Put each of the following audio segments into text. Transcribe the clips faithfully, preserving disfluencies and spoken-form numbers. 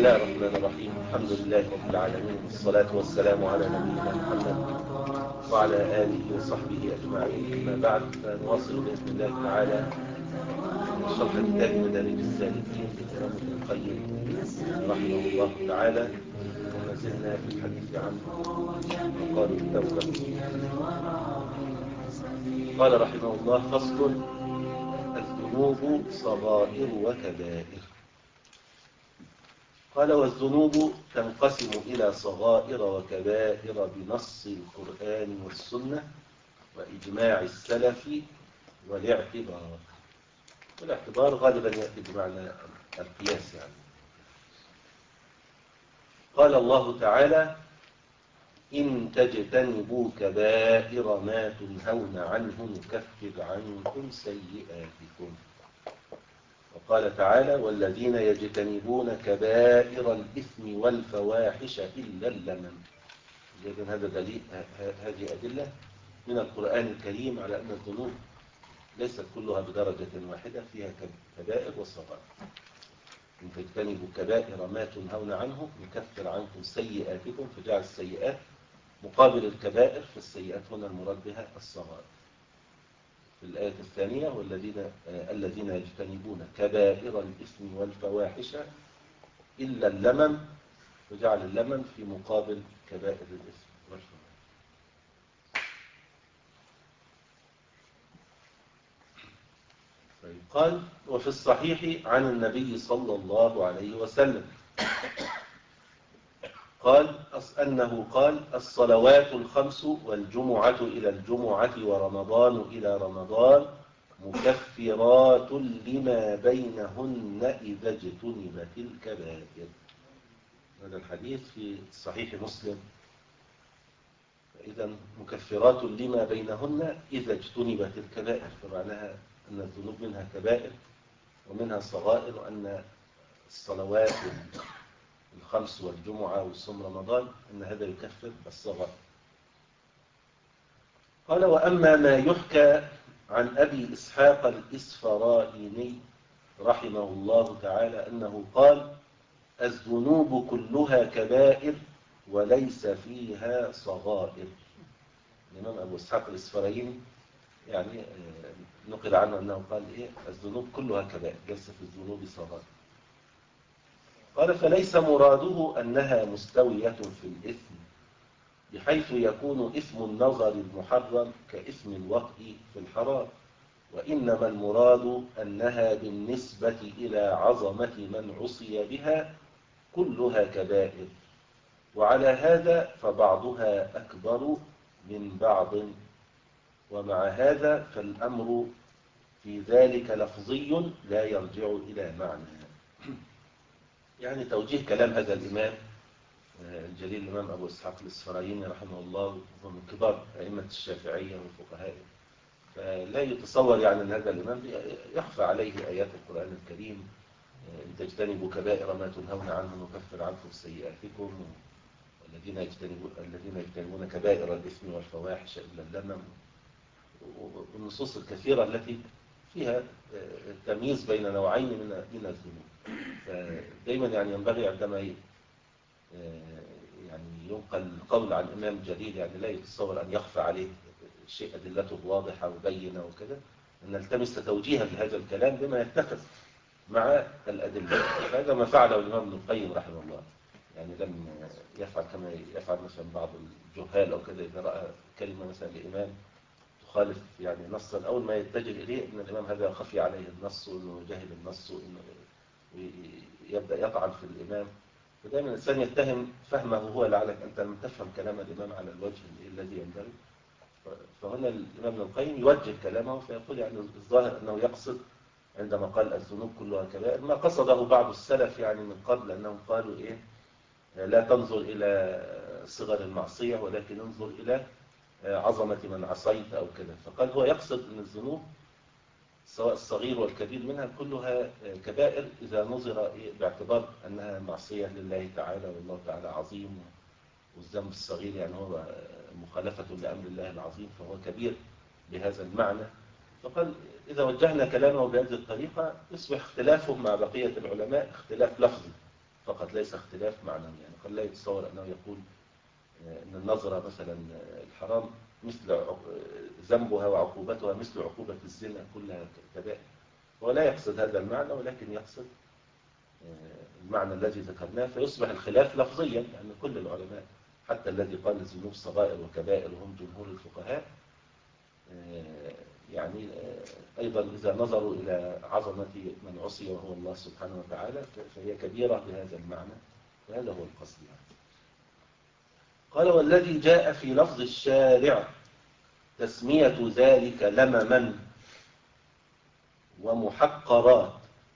الله الرحمن الرحيم. الحمد لله رب العالمين، والصلاة والسلام على نبينا محمد وعلى آله وصحبه أجمعين. أما بعد، فنواصل بإذن الله تعالى شرح كتاب مدارج السالكين للإمام ابن القيم رحمه الله تعالى، وما زلنا في الحديث عن مقال التوبة. قال رحمه الله: فصل: الذنوب صغائر وكبائر. قال: والذنوب تنقسم إلى صغائر وكبائر بنص القرآن والسنة وإجماع السلف والاعتبار. والاعتبار غالبا يأتي بمعنى القياس يعني. قال الله تعالى: إن تجتنبوا كبائر ما تنهون عنه نكفر عنكم سيئاتكم. وقال تعالى: والذين يجتنبون كبائر الإثم والفواحش إلا اللمم. إذن هذا دليل، هذه أدلة من القرآن الكريم على أن الذنوب ليست كلها بدرجة واحدة، فيها كبائر وصغائر. إن تجتنبوا كبائر ما تنهون عنه نكفر عنكم سيئاتكم، فجعل السيئات مقابل الكبائر، فالسيئات هنا المراد بها الصغائر. في الآية الثانية: والذين آه الذين يجتنبون كبائر الإثم والفواحش إلا اللمم، وجعل اللمم في مقابل كبائر الإثم والفواحش. طيب، قال: وفي الصحيح عن النبي صلى الله عليه وسلم قال أنه قال: الصلوات الخمس والجمعة إلى الجمعة ورمضان إلى رمضان مكفرات لما بينهن إذا اجتنبت الكبائر. هذا الحديث في صحيح مسلم. إذا مكفرات لما بينهن إذا اجتنبت الكبائر، فمعناها أن الذنوب منها كبائر ومنها صغائر، وأن الصلوات الخمس والجمعة وصوم رمضان أن هذا يكفر الصغائر. قال: وأما ما يحكى عن أبي إسحاق الإسفرايني رحمه الله تعالى أنه قال: الذنوب كلها كبائر وليس فيها صغائر. الإمام أبو إسحاق الإسفرايني يعني نقل عنه أنه قال: إيه؟ الذنوب كلها كبائر، ليس في الذنوب صغائر. قال: فليس مراده أنها مستوية في الإثم، بحيث يكون إثم النظر المحرم كإثم الوطء في الحرام، وإنما المراد أنها بالنسبة إلى عظمة من عصي بها كلها كبائر، وعلى هذا فبعضها أكبر من بعض، ومع هذا فالأمر في ذلك لفظي لا يرجع إلى معنى. يعني توجيه كلام هذا الإمام الجليل الإمام أبو إسحاق الإسفرايني رحمه الله، وهو من كبار أئمة الشافعية والفقهاء، فلا يتصور يعني أن هذا الإمام يخفى عليه آيات القرآن الكريم: إن تجتنبوا كبائر ما تنهون عنه نكفر عنكم سيئاتكم، والذين يجتنبون الذين يجتنبون كبائر الإثم والفواحش إلا اللمم، والنصوص الكثيرة التي فيها التمييز بين نوعين من من الذنوب. فدائما يعني ينبغي عندما يعني ينقل القول عن إمام جليل، يعني لا يتصور أن يخفى عليه شيء أدلته واضحة وبينة وكذا، أن نلتمس توجيها لهذا الكلام بما يتفق مع الأدلة. فهذا ما فعله الإمام ابن القيم رحمه الله، يعني لم يفعل كما يفعل مثلا بعض الجهال أو كذا، إذا رأى كلمة مثلا لإمام تخالف يعني نصا، أول ما يتجه إليه أن الإمام هذا خفي عليه النص وأنه جاهل النص وأنه يبدأ يطعن في الإمام. فدائما الإنسان يتهم فهمه هو، لعلك أنت لم تفهم كلام الإمام على الوجه الذي ينبغي. فهنا الإمام ابن القيم يوجه كلامه فيقول يعني الظاهر أنه يقصد عندما قال الذنوب كلها كبائر ما قصده بعض السلف يعني من قبل، أنهم قالوا إيه: لا تنظر إلى صغر المعصية ولكن انظر إلى عظمة من عصيت أو كذا. فقال هو يقصد أن الذنوب سواء الصغير والكبير منها كلها كبائر إذا نظر باعتبار أنها معصية لله تعالى، والله تعالى عظيم، والذنب الصغير يعني هو مخالفة لأمر الله العظيم فهو كبير بهذا المعنى. فقال إذا وجهنا كلامه بهذه الطريقة يصبح اختلافه مع بقية العلماء اختلاف لفظي، فقط ليس اختلاف معنوي. يعني قد لا يتصور أنه يقول أن النظرة مثلا الحرام مثل ذنبها وعقوبتها مثل عقوبة الزنا كلها كبائر، هو لا يقصد هذا المعنى، ولكن يقصد المعنى الذي ذكرناه، فيصبح الخلاف لفظيا لأن يعني كل العلماء حتى الذي قال الذنوب صغائر وكبائر وهم جمهور الفقهاء يعني أيضا إذا نظروا إلى عظمة من عصي وهو الله سبحانه وتعالى فهي كبيرة بهذا المعنى، وهذا هو القصد يعني. قال والذي جاء في لفظ الشارع تسمية ذلك لمما ومحقرات،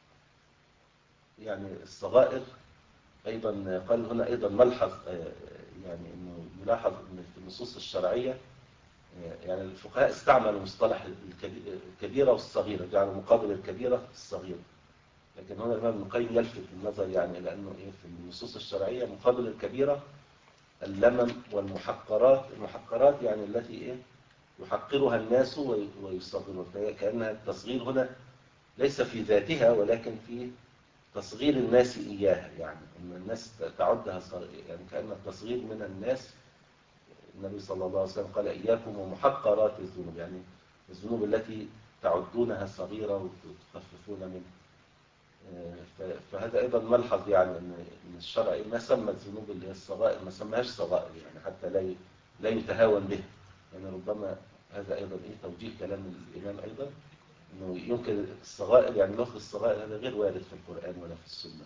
يعني الصغائر أيضا قال هنا أيضا ملحظ يعني أنه يلاحظ أن في النصوص الشرعية يعني الفقهاء استعملوا مصطلح الكبيرة والصغيرة، جعلوا مقابل الكبيرة الصغيرة، لكن هنا الإمام ابن القيم يلفت النظر يعني لأنه إيه في النصوص الشرعية مقابل الكبيرة اللمم والمحقرات. المحقرات يعني التي إيه يحقرها الناس ويصغرون، كأنها التصغير هنا ليس في ذاتها ولكن في تصغير الناس إياها، يعني أن الناس تعدها يعني كأن التصغير من الناس. النبي صلى الله عليه وسلم قال إياكم ومحقرات الذنوب، يعني الذنوب التي تعدونها صغيرة وتخففون منها. فهذا أيضا ملحظ يعني أن الشرع ما سمى الذنوب اللي هي الصغائر ما سماهاش صغائر يعني حتى لا لا يتهاون بها، يعني ربما هذا أيضا إيه توجيه كلام الإمام أيضا أنه يمكن الصغائر يعني لفظ الصغائر هذا غير وارد في القرآن ولا في السنة.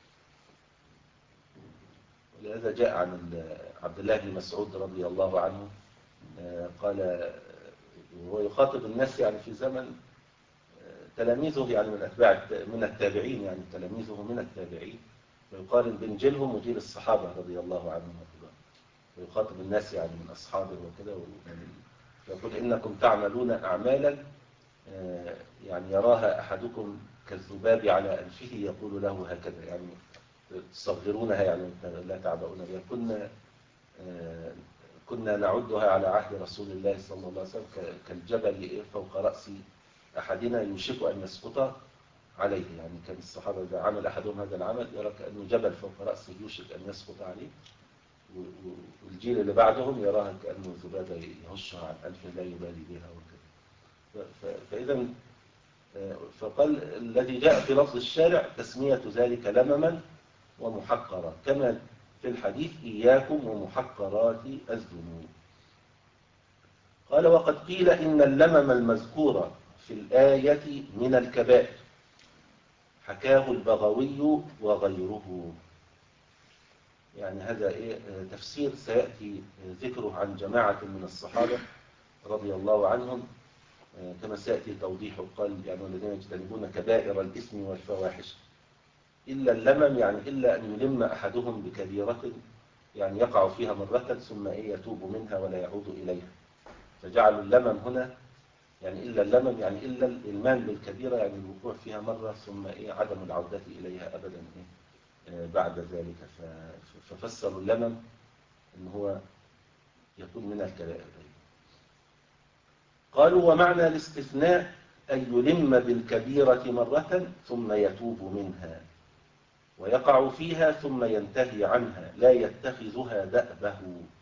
ولهذا جاء عن عبد الله بن مسعود رضي الله عنه قال وهو يخاطب الناس يعني في زمن تلاميذه يعني من أتباع من التابعين، يعني تلاميذه من التابعين، ويقارن بين جيلهم وجيل الصحابة رضي الله عنهم ويخاطب الناس يعني من أصحابه وكذا، ويقول إنكم تعملون أعمالا يعني يراها أحدكم كالذباب على أنفه يقول له هكذا، يعني تصغرونها يعني لا تعبؤون بها. كنا كنا نعدها على عهد رسول الله صلى الله عليه وسلم كالجبل فوق رأس أحدنا يوشك أن يسقط عليه، يعني كان الصحابة إذا عمل أحدهم هذا العمل يرى كأنه جبل فوق رأسه يوشك أن يسقط عليه، والجيل اللي بعدهم يراها كأنه ذبابة يهشها عن أنفه لا يبالي بها وكذا. فإذا فقال الذي جاء في لفظ الشارع تسمية ذلك لمما ومحقرات، كما في الحديث إياكم ومحقرات الذنوب. قال وقد قيل إن اللمم المذكور في الآية من الكبائر، حكاه البغوي وغيره. يعني هذا إيه تفسير سيأتي ذكره عن جماعة من الصحابة رضي الله عنهم كما سيأتي توضيحه. قال يعني الذين يجتنبون كبائر الإثم والفواحش إلا اللمم، يعني إلا أن يلم أحدهم بكبيرة يعني يقع فيها مرة ثم إيه يتوب منها ولا يعود إليها، فجعلوا اللمم هنا يعني إلا اللمم يعني إلا الإلمان بالكبيرة، يعني الوقوع فيها مرة ثم إيه عدم العودة إليها أبدا إيه بعد ذلك. ففسروا اللمم إن هو يكون من الكبائر. قالوا ومعنى الاستثناء أن يلم بالكبيرة مرة ثم يتوب منها ويقع فيها ثم ينتهي عنها لا يتخذها دأبه،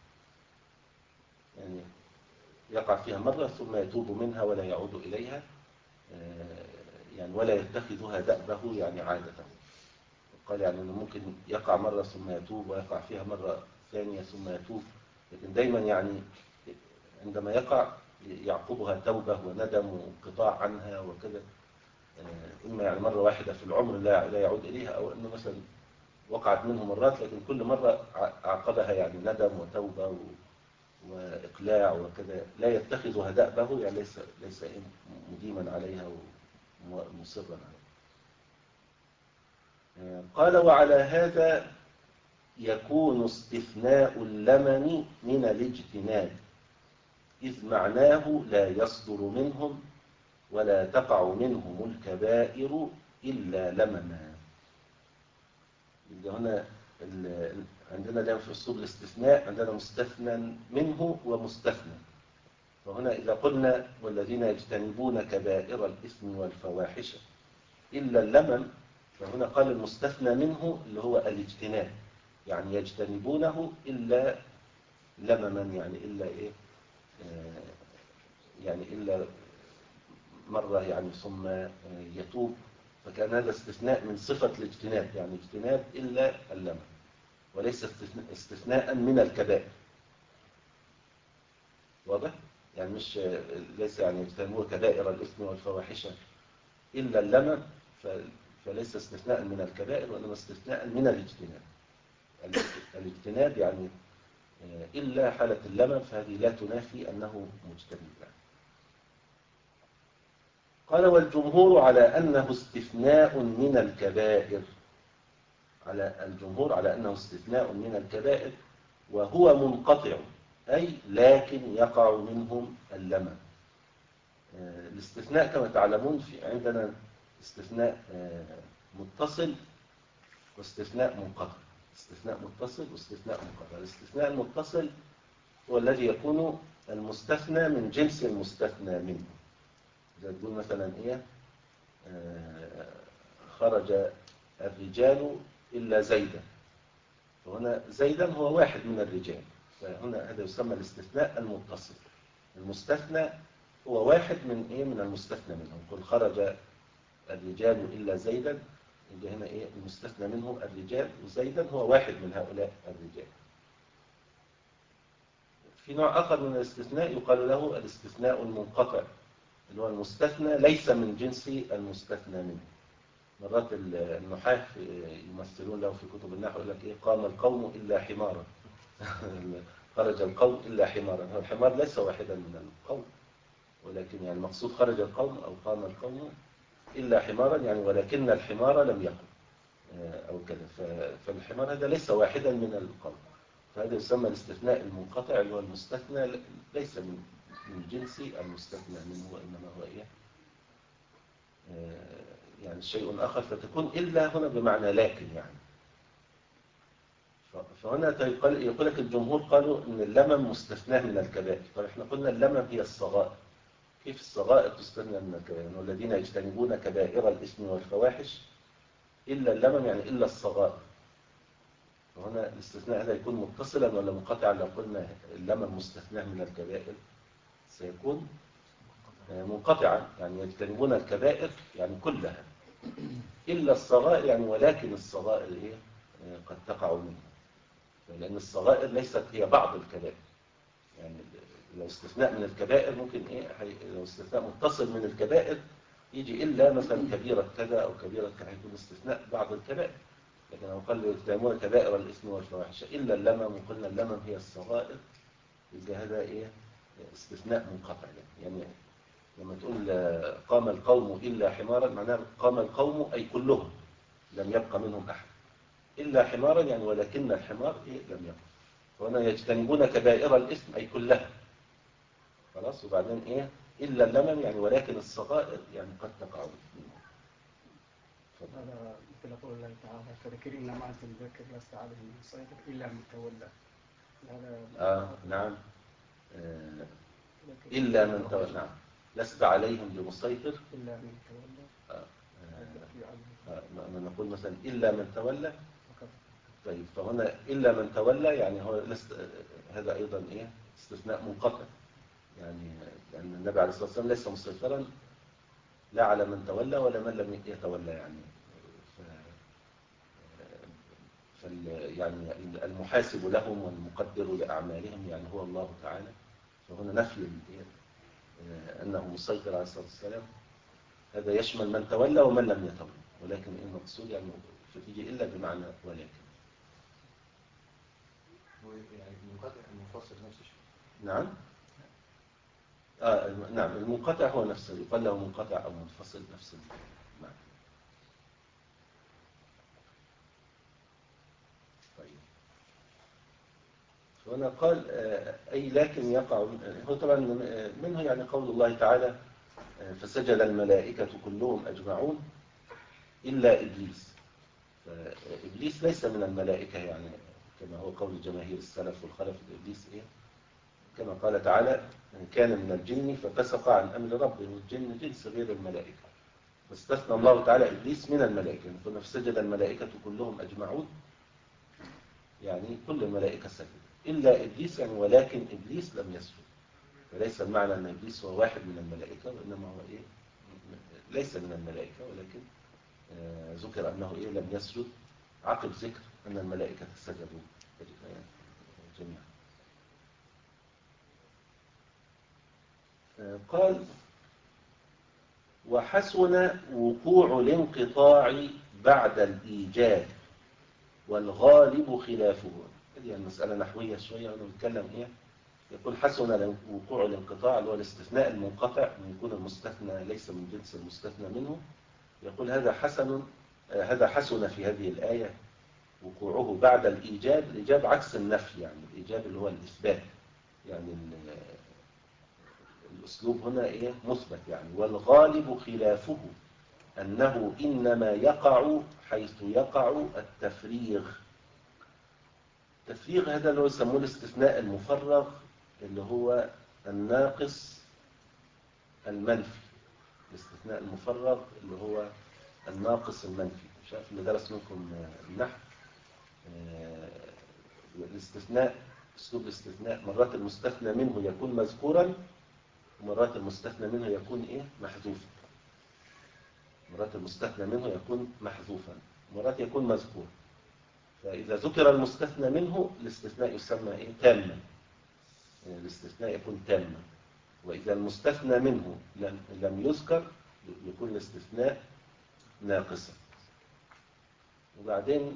يعني يقع فيها مرة ثم يتوب منها ولا يعود إليها يعني ولا يتخذها دأبه يعني عادة. قال يعني أنه ممكن يقع مرة ثم يتوب ويقع فيها مرة ثانية ثم يتوب، لكن دايما يعني عندما يقع يعقبها توبة وندم وانقطاع عنها وكذا، إما يعني مرة واحدة في العمر لا لا يعود إليها، أو أنه مثلا وقعت منه مرات لكن كل مرة عقبها يعني ندم وتوبة وإقلاع وكذا، لا يتخذها دأبه يعني ليس ليس مديما عليها ومصرا عليها. قال وعلى هذا يكون استثناء اللمم من الاجتناب، إذ معناه لا يصدر منهم ولا تقع منهم الكبائر إلا لمما. هنا عندنا دائما في أسلوب الاستثناء عندنا مستثنى منه ومستثنى، فهنا إذا قلنا والذين يجتنبون كبائر الإثم والفواحش إلا اللمم، فهنا قال المستثنى منه اللي هو الاجتناب، يعني يجتنبونه إلا لمما، يعني إلا إيه آه يعني إلا مرة يعني ثم يتوب، فكان هذا استثناء من صفة الاجتناب، يعني اجتناب إلا اللمم، وليس استثناء من الكبائر. واضح؟ يعني مش ليس يعني يجتنبوا كبائر الإثم والفواحش إلا اللمم، فليس استثناء من الكبائر وإنما استثناء من الاجتناب. الاجتناب يعني إلا حالة اللمم، فهذه لا تنافي أنه مجتنب. قال والجمهور على أنه استثناء من الكبائر، على الجمهور على أنه استثناء من الكبائر وهو منقطع، أي لكن يقع منهم اللمم. الاستثناء كما تعلمون في عندنا استثناء متصل واستثناء منقطع، استثناء متصل واستثناء منقطع. الاستثناء المتصل هو الذي يكون المستثنى من جنس المستثنى منه، زي تقول مثلا إيه آه خرج الرجال إلا زيدا، فهنا زيدا هو واحد من الرجال، فهنا هذا يسمى الاستثناء المتصل. المستثنى هو واحد من إيه من المستثنى منه، يقول خرج الرجال إلا زيدا، يجي هنا إيه المستثنى منه الرجال، وزيدا هو واحد من هؤلاء الرجال. في نوع آخر من الاستثناء يقال له الاستثناء المنقطع، اللي هو المستثنى ليس من جنس المستثنى منه. مرات النحاة يمثلون له في كتب النحو يقول لك إيه قام القوم إلا حمارا خرج القوم إلا حمارا. هو الحمار ليس واحدا من القوم، ولكن يعني المقصود خرج القوم أو قام القوم إلا حمارا، يعني ولكن الحمار لم يقم أو كذا، فالحمار هذا ليس واحدا من القوم، فهذا يسمى الاستثناء المنقطع، اللي هو المستثنى ليس من من جنس المستثنى منه، وإنما هو إيه يعني شيء آخر، فتكون إلا هنا بمعنى لكن. يعني فهنا يقول لك الجمهور قالوا إن اللمم مستثناه من الكبائر. طيب احنا قلنا اللمم هي الصغائر، كيف الصغائر تستثنى من الكبائر؟ يعني الذين يجتنبون كبائر الإثم والفواحش إلا اللمم، يعني إلا الصغائر. وهنا الاستثناء هذا يكون متصلا ولا منقطعا؟ لو قلنا اللمم مستثناه من الكبائر سيكون منقطعا، يعني يجتنبون الكبائر يعني كلها إلا الصغائر، يعني ولكن الصغائر إيه قد تقع منها، لأن الصغائر ليست هي بعض الكبائر. يعني لو استثناء من الكبائر ممكن إيه لو استثناء متصل من الكبائر يجي إلا مثلا كبيرة كذا أو كبيرة كذا، هيكون استثناء بعض الكبائر. لكن لو قال يجتنبون كبائر الإثم والفواحش إلا اللمم، وقلنا اللمم هي الصغائر، يبقى هذا إيه استثناء منقطع. يعني لما تقول قام القوم إلا حمارا، معناه قام القوم أي كلهم، لم يبقى منهم أحد. إلا حمارا يعني ولكن الحمار إيه لم يبقى. وهنا يجتنبون كبائر الإثم أي كلها، خلاص. وبعدين إيه إلا اللمم يعني ولكن الصغائر يعني قد تقع منهم. هذا مثل قول الله تعالى فذكر إنما أنت مذكر لست عليهم مسيطر إلا من تولى. هذا آه نعم آه إلا من تولى، نعم لست عليهم بمسيطر إلا من تولى. آه آه آه نقول مثلا إلا من تولى. طيب فهنا إلا من تولى يعني هو لست، هذا أيضا إيه استثناء منقطع، يعني لأن النبي عليه الصلاة والسلام ليس مسيطرا لا على من تولى ولا من لم يتولى. يعني ف... فال... يعني المحاسب لهم والمقدر لأعمالهم يعني هو الله تعالى. فهنا نفي أنه مسيطر عليه الصلاة والسلام هذا يشمل من تولى ومن لم يتولى، ولكن المقصود يعني فتيجي إلا بمعنى ولكن. يعني المنقطع المنفصل نفس الشيء. نعم آه نعم المنقطع هو نفسه، يقال له منقطع أو منفصل نفس المعنى. طيب هنا قال آه أي لكن يقع، هو طبعا منه يعني قول الله تعالى آه فسجد الملائكة كلهم أجمعون إلا إبليس. فإبليس ليس من الملائكة، يعني كما هو قول جماهير السلف والخلف. إبليس إيه كما قال تعالى كان من الجن ففسق عن أمر ربه، والجن جنس غير الملائكة. واستثنى الله تعالى إبليس من الملائكة، يعني كنا في سجد الملائكة كلهم أجمعون، يعني كل الملائكة سجدوا إلا إبليس، يعني ولكن إبليس لم يسجد. فليس المعنى أن إبليس هو واحد من الملائكة، وإنما هو إيه؟ ليس من الملائكة، ولكن آه ذكر أنه إيه؟ لم يسجد عقب ذكر أن الملائكة سجدوا جميعا. آه قال وحسن وقوع الانقطاع بعد الإيجاب والغالب خلافه. هذه المسألة نحوية شوية وأنا بتكلم إيه. يقول حسن وقوع الانقطاع اللي هو الاستثناء المنقطع، أن يكون المستثنى ليس من جنس المستثنى منه. يقول هذا حسن آه هذا حسن في هذه الآية وقوعه بعد الإيجاب. الإيجاب عكس النفي، يعني الإيجاب اللي هو الإثبات، يعني الأسلوب هنا إيه؟ مثبت يعني. والغالب خلافه أنه إنما يقع حيث يقع التفريغ. التفريغ هذا اللي هو يسموه الاستثناء المفرغ، اللي هو الناقص المنفي. الاستثناء المفرغ اللي هو الناقص المنفي. مش عارف اللي درس منكم النحو، الاستثناء، اسلوب الاستثناء مرات المستثنى منه يكون مذكورا، ومرات المستثنى منه يكون ايه؟ محذوفا. مرات المستثنى منه يكون محذوفا، مرات يكون مذكور. فإذا ذكر المستثنى منه الاستثناء يسمى ايه؟ تاما. يعني الاستثناء يكون تاما. وإذا المستثنى منه لم, لم يذكر يكون الاستثناء ناقصا. وبعدين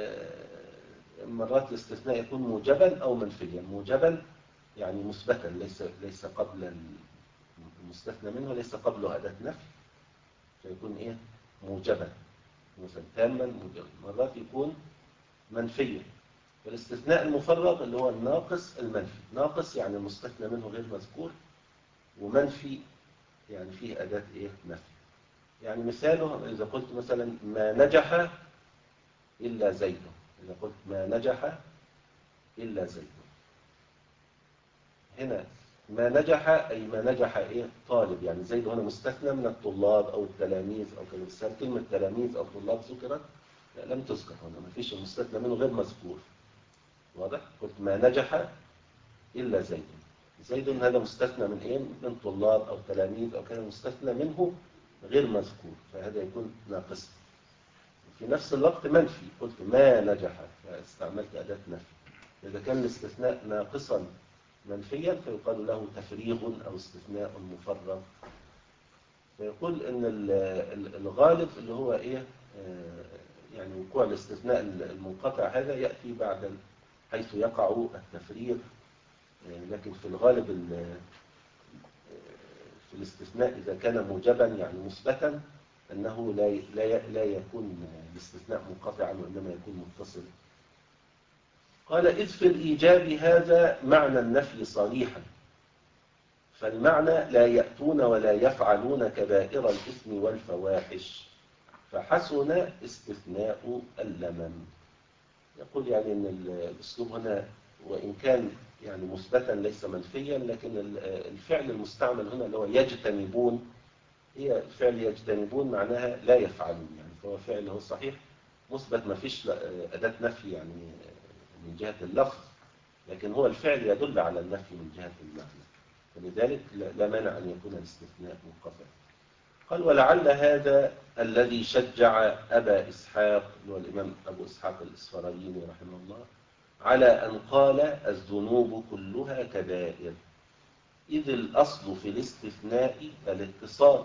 مرات الاستثناء يكون موجبا أو منفيا. موجبا يعني مثبتا، ليس ليس قبل المستثنى منه ليس قبله أداة نفي، فيكون إيه؟ موجبا، مثلا تاما موجبا. مرات يكون منفيا. والاستثناء المفرغ اللي هو الناقص المنفي. ناقص يعني المستثنى منه غير مذكور، ومنفي يعني فيه أداة إيه؟ نفي. يعني مثاله إذا قلت مثلا ما نجح إلا زيد. إذا قلت ما نجح إلا زيد، هنا ما نجح أي ما نجح إيه؟ طالب. يعني زيد هنا مستثنى من الطلاب أو التلاميذ أو كذا. بس كلمة تلاميذ أو طلاب ذكرت؟ لا، لم تذكر هنا، ما فيش المستثنى منه غير مذكور. واضح؟ قلت ما نجح إلا زيد. زيد هذا مستثنى من إيه؟ من طلاب أو تلاميذ أو كذا، مستثنى منه غير مذكور، فهذا يكون ناقص. في نفس الوقت منفي، قلت ما نجح فاستعملت أداة نفي. إذا كان الاستثناء ناقصا منفيا فيقال له تفريغ أو استثناء مفرغ. فيقول إن الغالب اللي هو إيه؟ يعني وقوع الاستثناء المنقطع هذا يأتي بعد حيث يقع التفريغ. لكن في الغالب في الاستثناء إذا كان موجبا يعني مثبتا أنه لا لا لا يكون الاستثناء منقطعا، وإنما يكون متصل. قال إذ في الإيجاب هذا معنى النفي صريحا، فالمعنى لا يأتون ولا يفعلون كبائر الإثم والفواحش، فحسن استثناء اللمم. يقول يعني أن الأسلوب هنا وإن كان يعني مثبتا ليس منفيا، لكن الفعل المستعمل هنا اللي هو يجتنبون، هي فعل يجتنبون معناها لا يفعلون، يعني فهو فعل هو صحيح مثبت، ما فيش أداة نفي يعني من جهة اللفظ، لكن هو الفعل يدل على النفي من جهة المعنى، فلذلك لا مانع أن يكون الاستثناء منقطع. قال ولعل هذا الذي شجع أبا إسحاق اللي هو الإمام أبو إسحاق الإسفرايني رحمه الله على أن قال الذنوب كلها كبائر، إذ الأصل في الاستثناء الاتصال،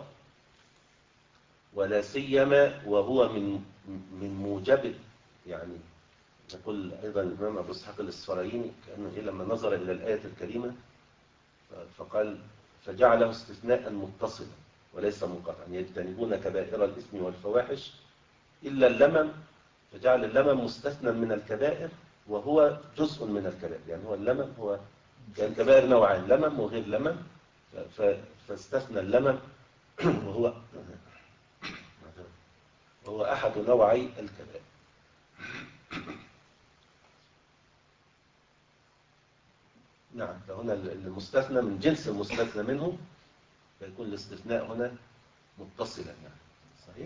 ولا سيما وهو من من موجب. يعني يقول أيضا الإمام أبو إسحاق الإسفرايني كأنه إيه لما نظر إلى الآية الكريمة فقال فجعله استثناء متصلا وليس منقطعا، يجتنبون كبائر الإثم والفواحش إلا اللمم، فجعل اللمم مستثنى من الكبائر وهو جزء من الكبائر. يعني هو اللمم هو الكبائر نوعان، لمم وغير لمم، فاستثنى اللمم وهو وهو أحد نوعي الكبائر. نعم، فهنا المستثنى من جنس المستثنى منه، فيكون الاستثناء هنا متصلا، يعني صحيح؟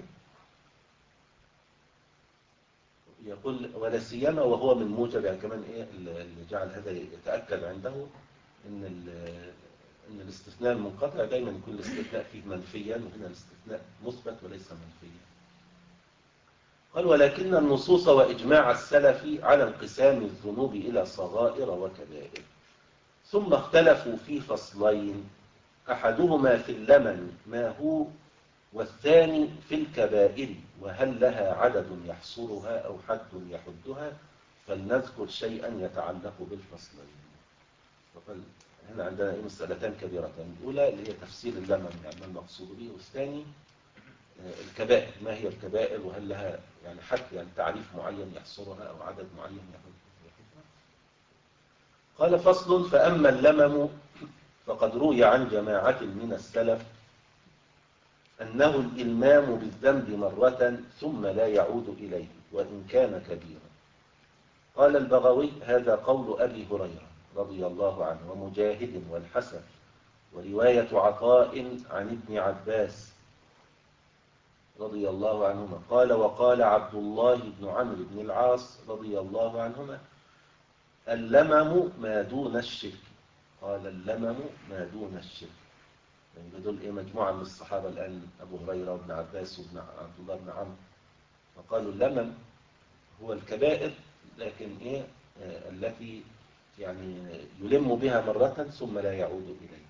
يقول ولا سيما وهو من موجب، يعني كمان ايه اللي جعل هذا يتأكد عنده ان ان الاستثناء المنقطع دايما يكون الاستثناء فيه منفيا، وهنا الاستثناء مثبت وليس منفيا. قال ولكن النصوص وإجماع السلف على انقسام الذنوب إلى صغائر وكبائر، ثم اختلفوا في فصلين، أحدهما في اللمن ما هو، والثاني في الكبائر وهل لها عدد يحصرها أو حد يحدها، فلنذكر شيئا يتعلق بالفصلين. وقال هنا عندنا إيه مسألتان كبيرتان، الأولى اللي هي تفسير اللمن يعني ما المقصود به، والثاني الكبائر ما هي الكبائر وهل لها يعني حد يعني تعريف معين يحصرها أو عدد معين يحدها. قال فصل فأما اللمم فقد روي عن جماعة من السلف أنه الإلمام بالذنب مرة ثم لا يعود إليه وإن كان كبيرا. قال البغوي هذا قول أبي هريرة رضي الله عنه ومجاهد والحسن، ورواية عطاء عن ابن عباس رضي الله عنهما. قال وقال عبد الله بن عمرو بن العاص رضي الله عنهما اللمم ما دون الشرك. قال اللمم ما دون الشرك، يعني دول ايه مجموعة من الصحابة الآن أبو هريرة وابن عباس وابن عبد الله بن عمرو، فقالوا اللمم هو الكبائر لكن ايه آه التي يعني يلم بها مرة ثم لا يعود إليه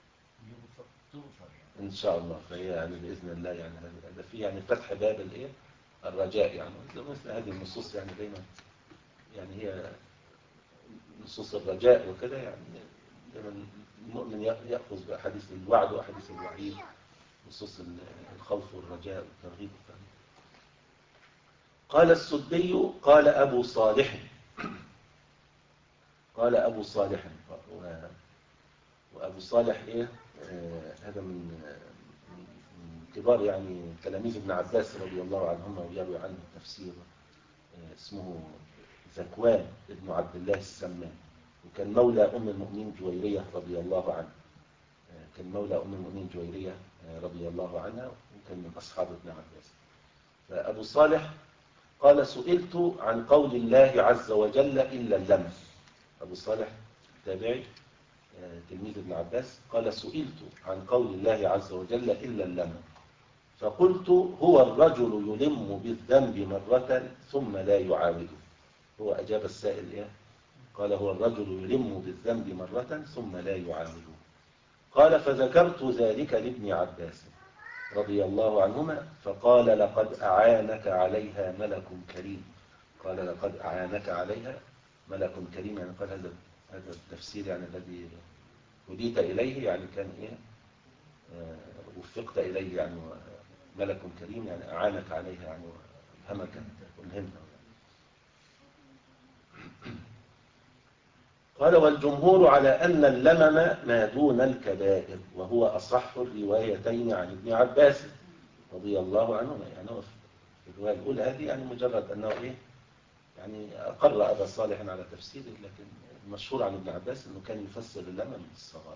إن شاء الله. فهي يعني بإذن الله يعني هذا فيه يعني فتح باب الايه الرجاء، يعني مثل هذه النصوص يعني دايما يعني هي نصوص الرجاء وكده، يعني دايما المؤمن يأخذ بأحاديث الوعد وأحاديث الوعيد، نصوص الخوف والرجاء والترغيب والترهيب. قال السدي قال أبو صالح قال أبو صالح وأبو صالح إيه آه هذا من كبار يعني تلاميذ ابن عباس رضي الله عنهما ويروي عنه التفسير. آه اسمه ذكوان ابن عبد الله السمان، وكان مولى أم المؤمنين جويرية رضي الله عنه. آه كان مولى أم المؤمنين جويرية آه رضي الله عنها، وكان من أصحاب ابن عباس. فأبو صالح قال سئلت عن قول الله عز وجل إلا اللمم. أبو صالح تابعي آه تلميذ ابن عباس قال سئلت عن قول الله عز وجل إلا اللمم، فقلت هو الرجل يلم بالذنب مرة ثم لا يعاوده. هو أجاب السائل إيه؟ قال هو الرجل يلم بالذنب مرة ثم لا يعاوده. قال فذكرت ذلك لابن عباس رضي الله عنهما فقال لقد أعانك عليها ملك كريم. قال لقد أعانك عليها ملك كريم، يعني قال هذا هذا التفسير يعني الذي هديت إليه يعني كان إيه آه وفقت إليه، يعني ملك كريم يعني أعانك عليها يعني همك والهمة. قال والجمهور على أن اللمم ما دون الكبائر، وهو أصح الروايتين عن ابن عباس رضي الله عنه. يعني هو في الرواية الأولى هذه يعني مجرد أنه إيه يعني أقر أبا صالح على تفسيره، لكن المشهور عن ابن عباس أنه كان يفسر اللمم بالصغار.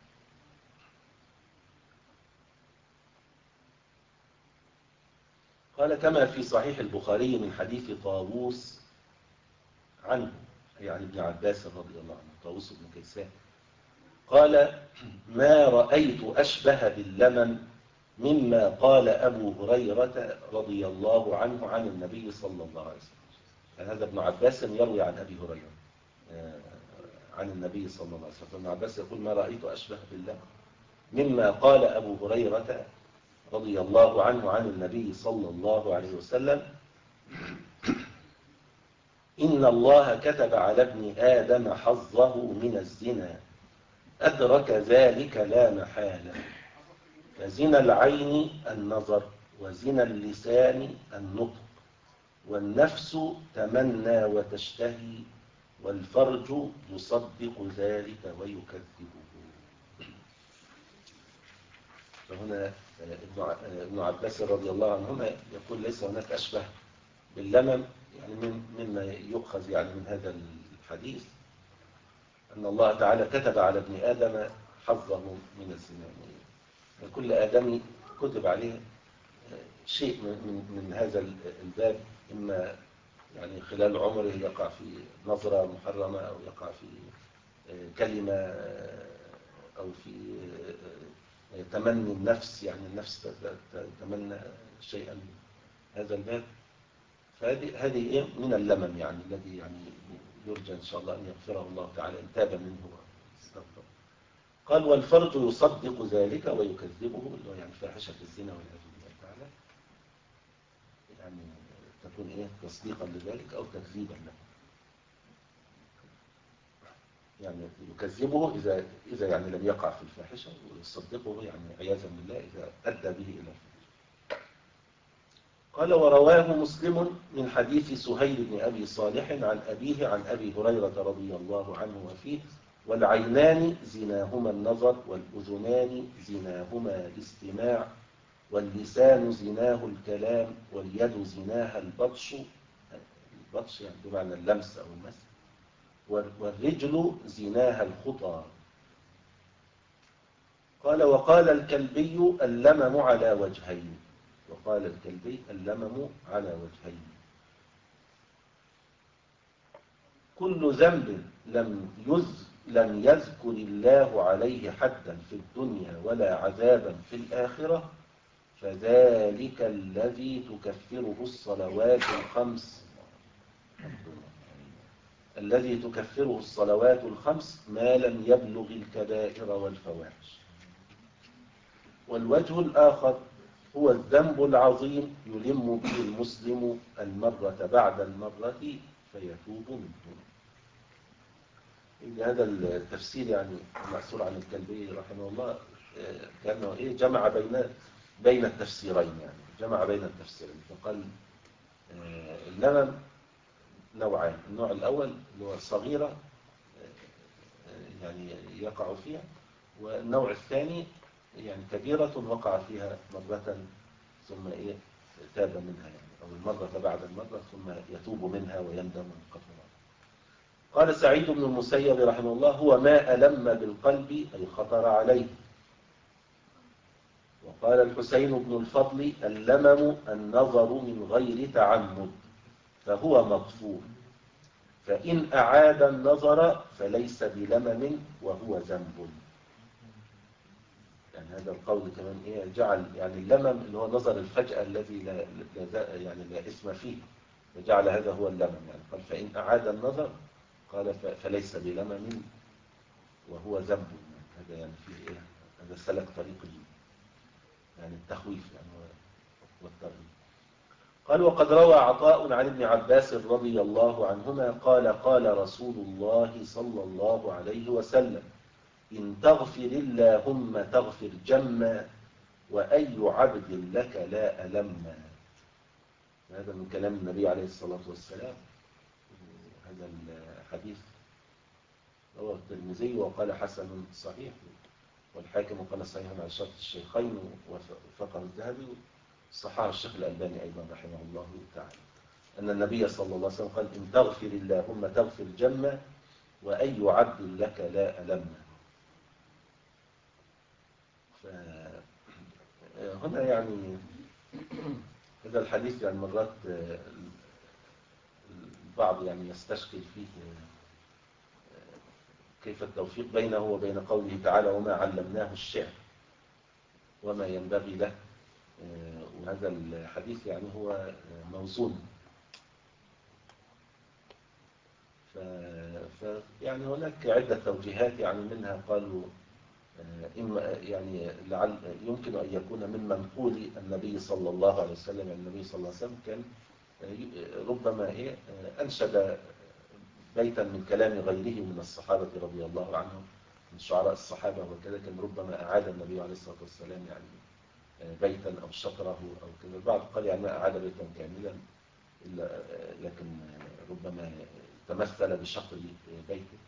قال كما في صحيح البخاري من حديث طاووس عنه يعني ابن عباس رضي الله عنه، طاووس بن كيسان قال ما رأيت أشبه باللمم مما قال أبو هريرة رضي الله عنه عن النبي صلى الله عليه وسلم. يعني هذا ابن عباس يروي عن أبي هريرة عن النبي صلى الله عليه وسلم. ابن عباس يقول ما رأيت أشبه باللمم مما قال أبو هريرة رضي الله عنه عن النبي صلى الله عليه وسلم إن الله كتب على ابن آدم حظه من الزنا أدرك ذلك لا محالة، فزنا العين النظر، وزنا اللسان النطق، والنفس تمنى وتشتهي، والفرج يصدق ذلك ويكذبه. فهنا ابن عباس رضي الله عنهما يقول ليس هناك أشبه باللمم، يعني من مما يؤخذ يعني من هذا الحديث أن الله تعالى كتب على ابن آدم حظه من الزنا. كل آدمي كتب عليه شيء من, من, من هذا الباب، إما يعني خلال عمره يقع في نظرة محرمة، أو يقع في كلمة، أو في تمني النفس، يعني النفس تتمنى شيئا من هذا الباب. فهذه هذه إيه من اللمم يعني الذي يعني يرجى إن شاء الله أن يغفره الله تعالى إن تاب منه واستغفر. قال والفرج يصدق ذلك ويكذبه، اللي هو يعني فاحشة الزنا والعياذ بالله تعالى، يعني تكون إيه تصديقا لذلك أو تكذيبا له. يعني يكذبه إذا إذا يعني لم يقع في الفاحشة، ويصدقه يعني عياذا بالله إذا أدى به إلى الفاحشة. قال ورواه مسلم من حديث سهيل بن أبي صالح عن أبيه عن أبي هريرة رضي الله عنه وفيه: والعينان زناهما النظر، والأذنان زناهما الاستماع، واللسان زناه الكلام، واليد زناها البطش، البطش يعني بمعنى اللمس أو المس، والرجل زناها الخطى. قال وقال الكلبي اللمم على وجهين، وقال الكلبي اللمم على وجهين: كل ذنب لم يز لم يذكر الله عليه حدا في الدنيا ولا عذابا في الآخرة فذلك الذي تكفره الصلوات الخمس الذي تكفره الصلوات الخمس ما لم يبلغ الكبائر والفواحش. والوجه الآخر هو الذنب العظيم يلم به المسلم المرة بعد المرة فيتوب منه. هذا التفسير يعني المأثور عن الكلبي رحمه الله كأنه إيه جمع بين بين التفسيرين، يعني جمع بين التفسيرين. فقال اللمم نوعان: النوع الأول اللي هو صغيرة يعني يقع فيها، والنوع الثاني يعني كبيرة وقع فيها مرة ثم إيه تاب منها، يعني أو المرة بعد المرة ثم يتوب منها ويندم ويقف. قال سعيد بن المسيب رحمه الله: هو ما ألم بالقلب أي خطر عليه. وقال الحسين بن الفضل: اللمم النظر من غير تعمد فهو مغفور، فإن أعاد النظر فليس بلمم وهو ذنب. يعني هذا القول كمان إيه جعل يعني اللمم اللي هو نظر الفجأة الذي لا, لا يعني لا اسم فيه، فجعل هذا هو اللمم. يعني قال فإن أعاد النظر قال فليس بلمم وهو ذنب. هذا يعني فيه إيه هذا سلك طريق يعني التخويف يعني والترغيب. قال وقد روى عطاء عن ابن عباس رضي الله عنهما قال قال رسول الله صلى الله عليه وسلم: إن تغفر اللهم تغفر جما وأي عبد لك لا ألم. هذا من كلام النبي عليه الصلاة والسلام. هذا الحديث رواه الترمذي وقال حسن صحيح، والحاكم قال صحيح على شرط الشيخين وفقه الذهبي، صححه الشيخ الألباني أيضا رحمه الله تعالى، أن النبي صلى الله عليه وسلم قال: إن تغفر اللهم تغفر جما وأي عبد لك لا ألم. فهنا يعني هذا الحديث يعني مرات البعض يعني يستشكل فيه كيف التوفيق بينه وبين قوله تعالى: وما علمناه الشعر وما ينبغي له. وهذا الحديث يعني هو موزون. ف... ف يعني هناك عدة توجيهات، يعني منها قالوا إما يعني لعل يمكن أن يكون من منقول النبي صلى الله عليه وسلم. النبي صلى الله عليه وسلم كان ربما إيه أنشد بيتا من كلام غيره من الصحابة رضي الله عنهم من شعراء الصحابة وكذا، كان ربما أعاد النبي عليه الصلاة والسلام يعني بيتا أو شطره أو كذا. البعض قال يعني ما أعاد بيتا كاملا إلا لكن ربما تمثل بشطر بيته.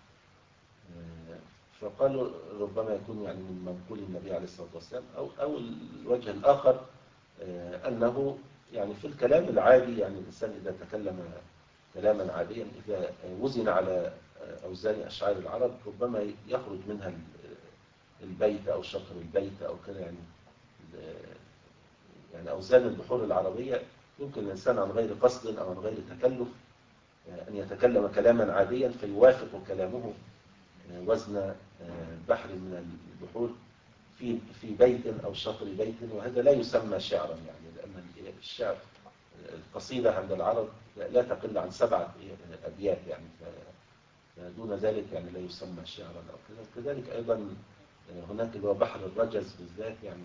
فقالوا ربما يكون يعني من منقول النبي عليه الصلاة والسلام، أو أو الوجه الآخر أنه يعني في الكلام العادي، يعني الإنسان إذا تكلم كلاما عاديا إذا وزن على أوزان أشعار العرب ربما يخرج منها البيت أو شطر البيت أو كذا، يعني يعني أوزان البحور العربية يمكن الإنسان عن غير قصد أو عن غير تكلف أن يتكلم كلاما عاديا فيوافق كلامه وزن بحر من البحور في في بيت أو شطر بيت، وهذا لا يسمى شعرا يعني، لأن الشعر القصيدة عند العرب لا تقل عن سبعة أبيات يعني، دون ذلك يعني لا يسمى شعرا أو كذا. كذلك أيضا هناك اللي هو بحر الرجز بالذات يعني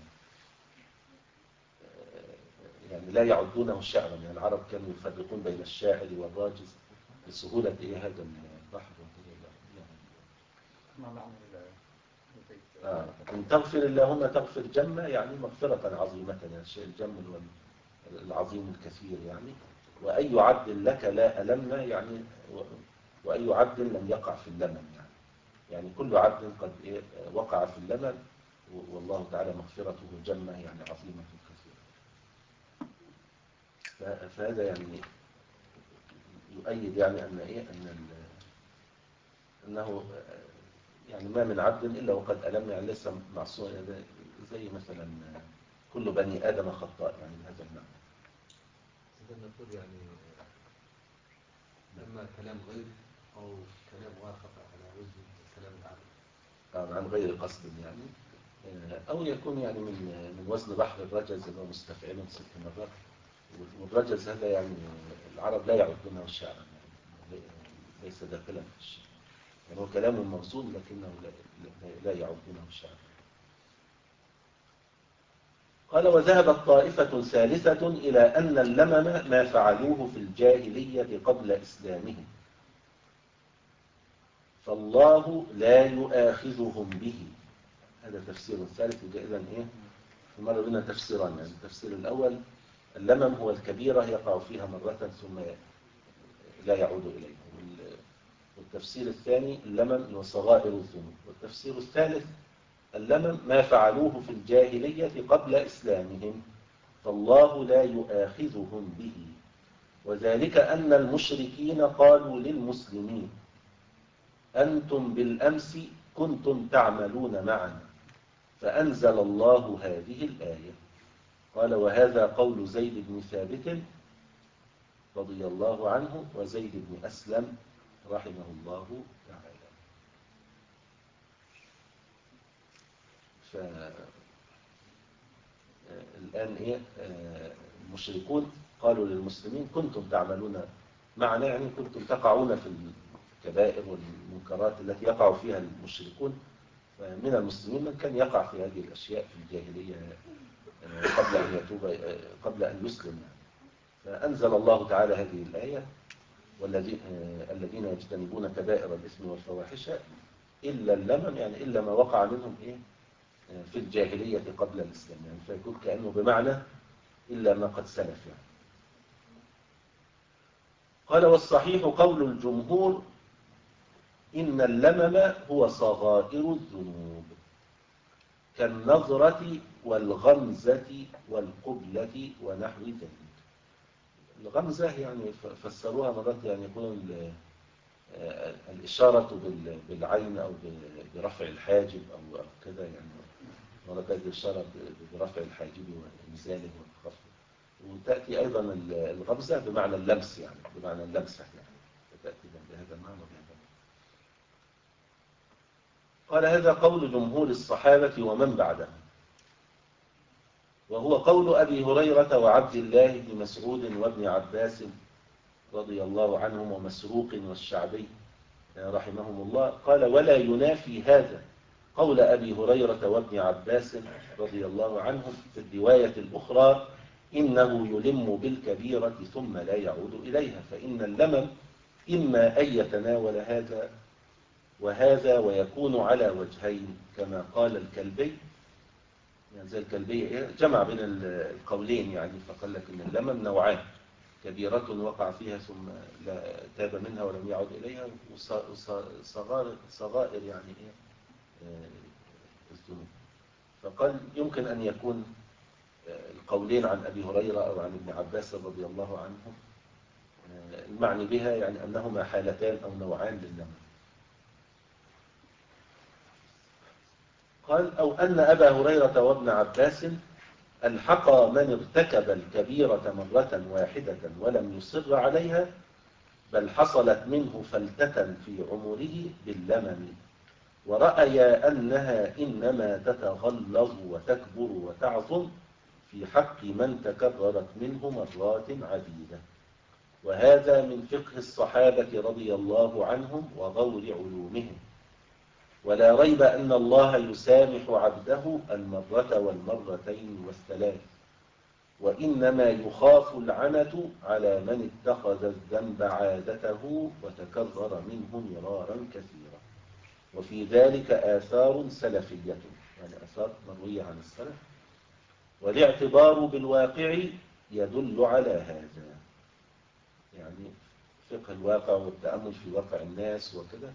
يعني لا يعدونه شعرا يعني، العرب كانوا يفرقون بين الشاعر والراجز لسهولة إيه هذا البحر يعني. ما معنى البيت؟ آه. إن تغفر اللهم تغفر جمة يعني مغفرة عظيمة يعني، الشيء الجم هو العظيم الكثير يعني. وأي عبد لك لا ألمنا يعني، وأي عبد لم يقع في اللمن يعني، يعني كل عبد قد إيه وقع في اللمن، والله تعالى مغفرته جمة يعني عظيمة كثيرة. فهذا يعني يؤيد يعني أن إيه أن أنه يعني ما من عبد إلا وقد ألم يعني ليس معصوم، زي مثلا كل بني آدم خطاء يعني بهذا المعنى. إذا نقول يعني لما كلام غير أو كلام وافق على وزن كلام العبد عن غير قصد يعني، أو يكون يعني من من وزن بحر الرجز اللي هو مستفعل ست مرات، والرجز هذا يعني العرب لا يعدونه شعرا يعني، ليس داخلا في الشعر يعني، هو كلام موزون لكنه لا, لا يعدونه شعرا. قال وذهبت طائفة ثالثة إلى أن اللمم ما فعلوه في الجاهلية قبل إسلامهم، فالله لا يؤاخذهم به. هذا تفسير الثالث. إذن إيه مر بنا تفسيران يعني، التفسير الأول اللمم هو الكبيرة يقع فيها مرة ثم لا يعود إليه، والتفسير الثاني اللمم هو صغائر الذنوب، والتفسير الثالث اللمم ما فعلوه في الجاهلية قبل إسلامهم فالله لا يؤاخذهم به، وذلك أن المشركين قالوا للمسلمين أنتم بالأمس كنتم تعملون معنا، فأنزل الله هذه الآية. قال وهذا قول زيد بن ثابت رضي الله عنه وزيد بن أسلم رحمه الله تعالى. فالآن إيه المشركون قالوا للمسلمين كنتم تعملون معنا يعني كنتم تقعون في الكبائر والمنكرات التي يقع فيها المشركون، من المسلمين من كان يقع في هذه الأشياء في الجاهلية قبل أن يتوب قبل أن يسلم. فأنزل الله تعالى هذه الآية والذين يجتنبون كبائر الإثم والفواحش إلا اللمم يعني إلا ما وقع منهم إيه في الجاهلية قبل الإسلام يعني، فيكون كأنه بمعنى إلا ما قد سلف يعني. قال والصحيح قول الجمهور إن اللمم هو صغائر الذنوب كالنظرة والغمزة والقبلة ونحو ذلك. الغمزة يعني فسروها مرات يعني يكون الإشارة بالعين أو برفع الحاجب أو كذا يعني، مرات الإشارة برفع الحاجب وإنزاله والخفض، وتأتي أيضا الغمزة بمعنى اللمس يعني بمعنى اللمسة يعني، فتأتي بهذا المعنى بهذا. قال هذا قول جمهور الصحابة ومن بعدهم، وهو قول أبي هريرة وعبد الله بن مسعود وابن عباس رضي الله عنهم ومسروق والشعبي رحمهم الله. قال ولا ينافي هذا قول أبي هريرة وابن عباس رضي الله عنهم في الرواية الأخرى إنه يلم بالكبيرة ثم لا يعود إليها، فإن اللمم إما أن يتناول هذا وهذا ويكون على وجهين كما قال الكلبي يعني، زي الكلبي جمع بين القولين يعني، فقال لك إن اللمم نوعان، كبيرة وقع فيها ثم لا تاب منها ولم يعد إليها، وصغائر صغائر يعني إيه الذنوب. فقال يمكن أن يكون القولين عن أبي هريرة أو عن ابن عباس رضي الله عنهم المعني بها يعني أنهما حالتان أو نوعان لللمم. قال أو أن أبا هريرة وابن عباس ألحق من ارتكب الكبيرة مرة واحدة ولم يصر عليها، بل حصلت منه فلتة في عمره باللمم، ورأيا أنها إنما تتغلظ وتكبر وتعظم في حق من تكررت منه مرات عديدة. وهذا من فقه الصحابة رضي الله عنهم وغور علومهم. ولا ريب أن الله يسامح عبده المرة والمرتين والثلاث، وإنما يخاف العنة على من اتخذ الذنب عادته وتكرر منه مرارا كثيرا. وفي ذلك آثار سلفية، يعني آثار مروية عن السلف، والاعتبار بالواقع يدل على هذا. يعني فقه الواقع والتأمل في واقع الناس وكده.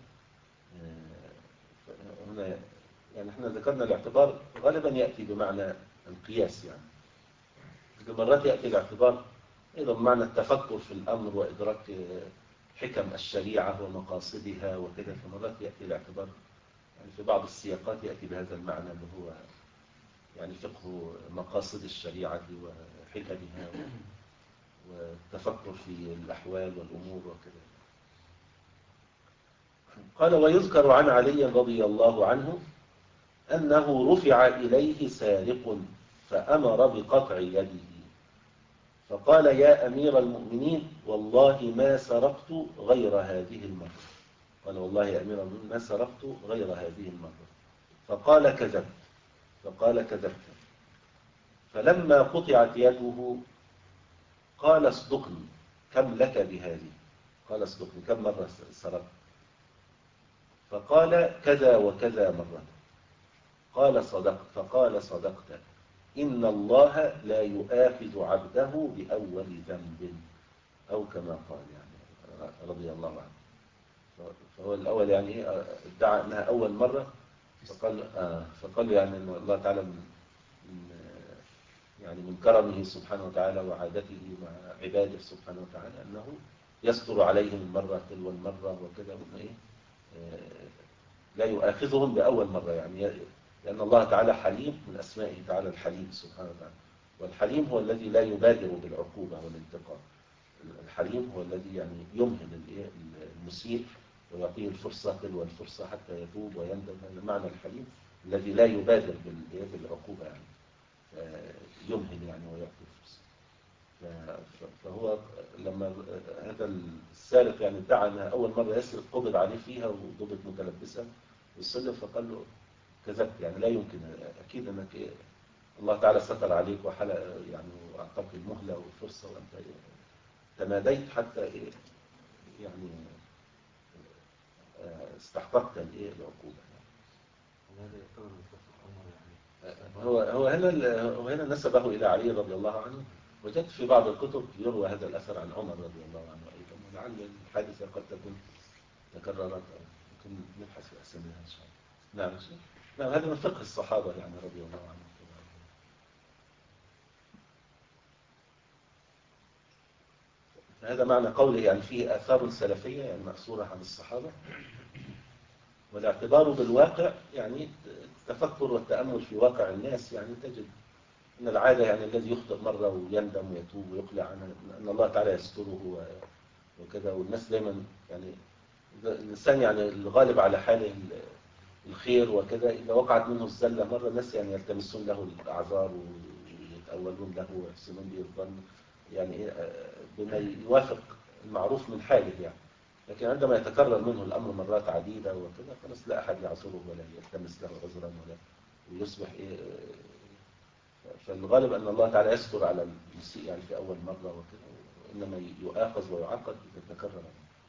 هنا يعني احنا ذكرنا الاعتبار غالبا يأتي بمعنى القياس، يعني مرات يأتي الاعتبار أيضا بمعنى التفكر في الأمر وإدراك حكم الشريعة ومقاصدها وكذا. فمرات يأتي الاعتبار يعني في بعض السياقات يأتي بهذا المعنى اللي هو يعني فقه مقاصد الشريعة وحكمها والتفكر في الأحوال والأمور وكذا. قال: ويذكر عن علي رضي الله عنه أنه رفع إليه سارق فأمر بقطع يده، فقال: يا أمير المؤمنين والله ما سرقت غير هذه المرة. قال: والله يا أمير المؤمنين ما سرقت غير هذه المرة. فقال: كذبت. فقال: كذبت. فلما قطعت يده قال: اصدقني، كم لك بهذه؟ قال: اصدقني، كم مرة سرقت؟ فقال: كذا وكذا مرة. قال: صدقت. فقال: صدقت، إن الله لا يؤاخذ عبده بأول ذنب، أو كما قال يعني رضي الله عنه. فهو الأول يعني ادعى أنها أول مرة، فقال آه فقال يعني أن الله تعالى من يعني من كرمه سبحانه وتعالى وعادته مع عباده سبحانه وتعالى أنه يستر عليهم المرة تلو المرة وكذا، وإنه إيه لا يؤاخذهم بأول مرة، يعني لأن الله تعالى حليم، من أسمائه تعالى الحليم سبحانه وتعالى. والحليم هو الذي لا يبادر بالعقوبة والانتقام. الحليم هو الذي يعني يمهل المسيء ويعطيه الفرصة تلو الفرصة حتى يتوب ويندم. هذا معنى الحليم، الذي لا يبادر بالعقوبة، يعني يمهل يعني ويعطي الفرصة. فهو لما هذا السارق يعني ادعى أنها أول مرة يسرق، قبض عليه فيها وضبط متلبسا وسلم، فقال له: كذبت، يعني لا يمكن، أكيد أنك إيه الله تعالى ستر عليك وحلق يعني وأعطاك المهلة والفرصة، وأنت تماديت حتى إيه يعني استحققت الإيه العقوبة. وهذا يعتبر من فقه عمر يعني. هو هو هنا هو هنا نسبه إلى علي رضي الله عنه. وجدت في بعض الكتب يروى هذا الأثر عن عمر رضي الله عنه أيضا، ولعل الحادثة قد تكون تكررت، ممكن نبحث في أساميها إن شاء الله. نعم شيء. نعم، هذا من فقه الصحابة يعني رضي الله عنهم. هذا معنى قوله يعني فيه آثار سلفية يعني مأثورة عن الصحابة. والاعتبار بالواقع يعني التفكر والتأمل في واقع الناس. يعني تجد أن العادة يعني الذي يخطئ مرة ويندم ويتوب ويقلع عنه أن الله تعالى يستره وكذا. والناس دايما يعني الإنسان يعني الغالب على حاله الخير وكذا، إذا وقعت منه الزلة مرة الناس يعني يلتمسون له الأعذار ويتأولون له ويحسنون به الظن، يعني بما يوافق المعروف من حاله يعني. لكن عندما يتكرر منه الأمر مرات عديدة وكذا، خلاص لا أحد يعذره ولا يلتمس له عذرا ولا ويصبح إيه. فالغالب أن الله تعالى يستر على المسيء يعني في أول مرة وكذا، وإنما يؤاخذ ويعاقب إذا تكرر.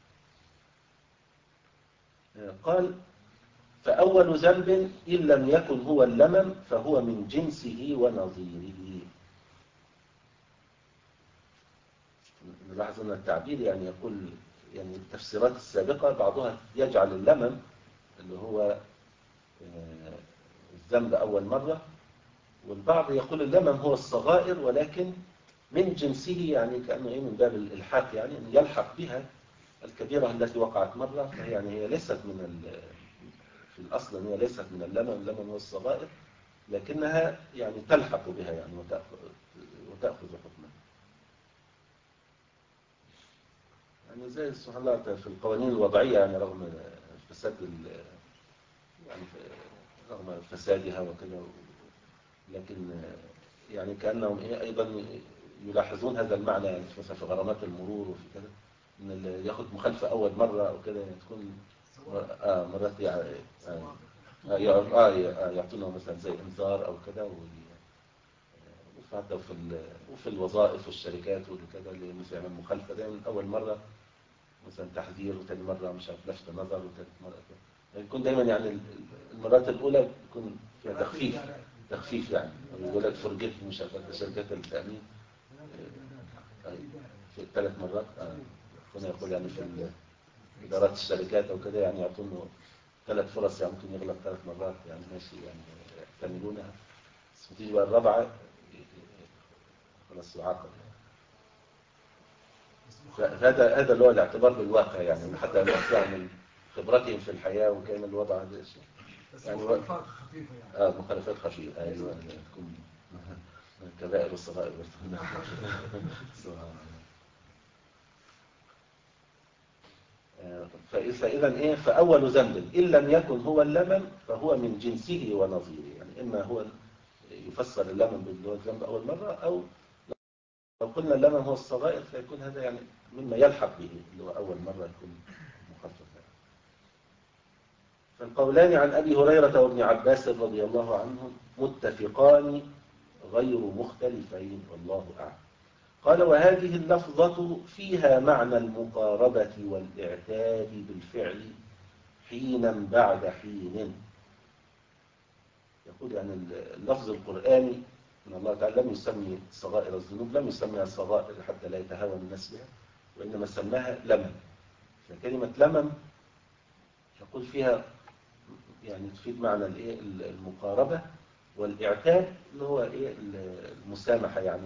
قال: فأول ذنب إن لم يكن هو اللمم فهو من جنسه ونظيره. نلاحظ أن التعبير يعني يقول يعني التفسيرات السابقة بعضها يجعل اللمم اللي هو الذنب أول مرة، والبعض يقول اللمم هو الصغائر ولكن من جنسه، يعني كأنه إيه من باب الإلحاق، يعني أن يلحق بها الكبيرة التي وقعت مرة. فيعني هي ليست من في الأصل هي ليست من اللمم، اللمم هو الصغائر، لكنها يعني تلحق بها يعني وتأخذ, وتأخذ حكمها. يعني زي سبحان الله في القوانين الوضعية يعني رغم فساد يعني رغم فسادها وكذا، لكن يعني كأنهم إيه أيضا يلاحظون هذا المعنى، يعني مثلا في غرامات المرور وفي كذا، إن اللي ياخد مخالفة أول مرة أو كده يعني تكون آه مرات يعني آه آه يعطونه مثلا زي إنذار أو كده، وحتى في وفي الوظائف والشركات وكذا اللي مثلا يعمل مخالفة دايما أول مرة مثلا تحذير، وثاني مرة مش عارف لفت نظر، وثالث مرة يعني يكون دايما يعني المرات الأولى يكون فيها تخفيف تخفيف يعني يقول لك فرجت مش عارف شركات التأمين في ثلاث مرات كنا يقول يعني في إدارات الشركات أو كده يعني يعطونه ثلاث فرص يعني ممكن يغلط ثلاث مرات يعني ماشي يعني يحتملونها، بس بتيجي بقى الرابعة خلاص يعاقب. فهذا هذا اللي هو الاعتبار بالواقع يعني حتى نوع من خبرتهم في الحياة وكان الوضع هذا الشيء يعني مخالفات خفيفة يعني اه مخالفات خفيفة ايوه تكون كبائر والصغائر فإذا إيه فأول ذنب إن لم يكن هو اللمم فهو من جنسه ونظيره، يعني إما هو يفسر اللمم باللي هو الذنب أول مرة، أو لو قلنا اللمم هو الصغائر فيكون هذا يعني مما يلحق به اللي هو أول مرة يكون مخفف. فالقولان عن أبي هريرة وابن عباس رضي الله عنهم متفقان غير مختلفين والله أعلم. قال وهذه اللفظة فيها معنى المقاربة والإعتاد بالفعل حينا بعد حين. يقول يعني اللفظ القرآني أن الله تعالى لم يسمي صغائر الذنوب لم يسميها صغائر حتى لا يتهاون الناس بها، وإنما سماها لمم. فكلمة لمم يقول فيها يعني تفيد معنى الايه المقاربة والإعتاد اللي هو ايه المسامحة يعني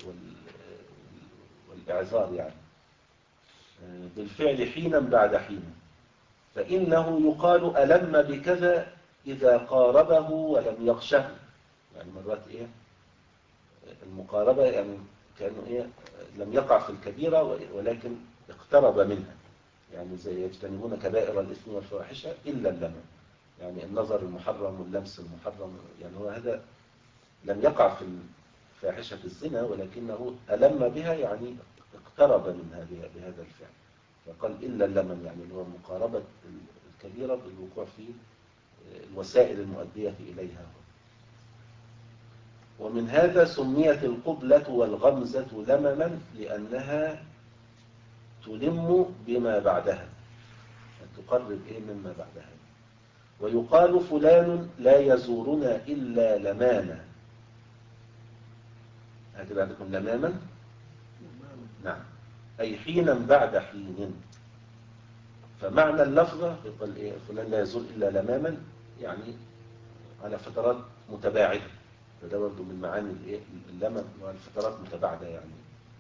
والإعذار يعني بالفعل حينا بعد حين. فإنه يقال ألم بكذا إذا قاربه ولم يغشه، يعني مرات ايه المقاربة يعني كأنه ايه لم يقع في الكبيرة ولكن اقترب منها، يعني زي يجتنبون كبائر الإثم والفواحش إلا اللمم، يعني النظر المحرم واللمس المحرم، يعني هو هذا لم يقع في فاحشة الزنا ولكنه ألم بها يعني اقترب من هذه بهذا الفعل، فقال إلا اللمم يعني هو مقاربة الكبيرة بالوقوع في الوسائل المؤدية إليها. ومن هذا سميت القبلة والغمزة لمما لأنها تلم بما بعدها، تقرب إيه مما بعدها. ويقال فلان لا يزورنا إلا لماما، هكذا عندكم لماما نعم أي حينا بعد حين. فمعنى اللفظة يقول إيه فلان لا يزور إلا لماما يعني على فترات متباعدة، فده برضه من معاني الايه اللمم وعلى فترات متباعدة يعني.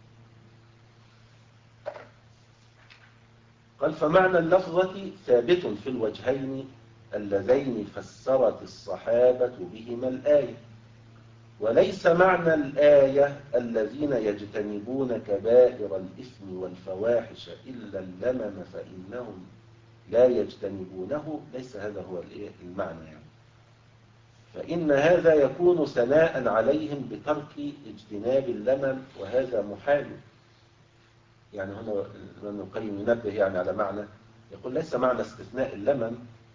قال فمعنى اللفظة ثابت في الوجهين اللذين فسرت الصحابة بهما الآية، وليس معنى الآية الذين يجتنبون كبائر الإثم والفواحش إلا اللمم فإنهم لا يجتنبونه، ليس هذا هو المعنى يعني. فإن هذا يكون ثناء عليهم بترك اجتناب اللمم وهذا محال. يعني هنا ابن القيم ينبه يعني على معنى، يقول ليس معنى استثناء اللمم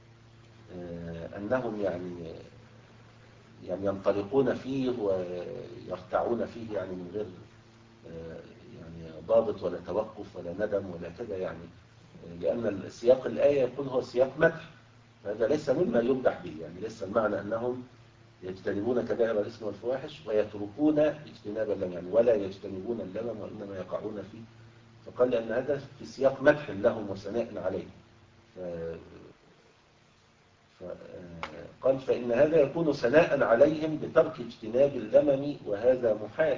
أنهم يعني يعني ينطلقون فيه ويرتعون فيه يعني من غير يعني ضابط ولا توقف ولا ندم ولا كذا يعني، لأن السياق الآية يقول هو سياق مدح، فهذا ليس مما يمدح به، يعني ليس المعنى أنهم يجتنبون كبائر الإثم والفواحش ويتركون اجتناب اللمم يعني ولا يجتنبون اللمم وإنما يقعون فيه، فقال لأن هذا في سياق مدح لهم وثناء عليهم. قال فإن هذا يكون ثناء عليهم بترك اجتناب اللمم وهذا محال.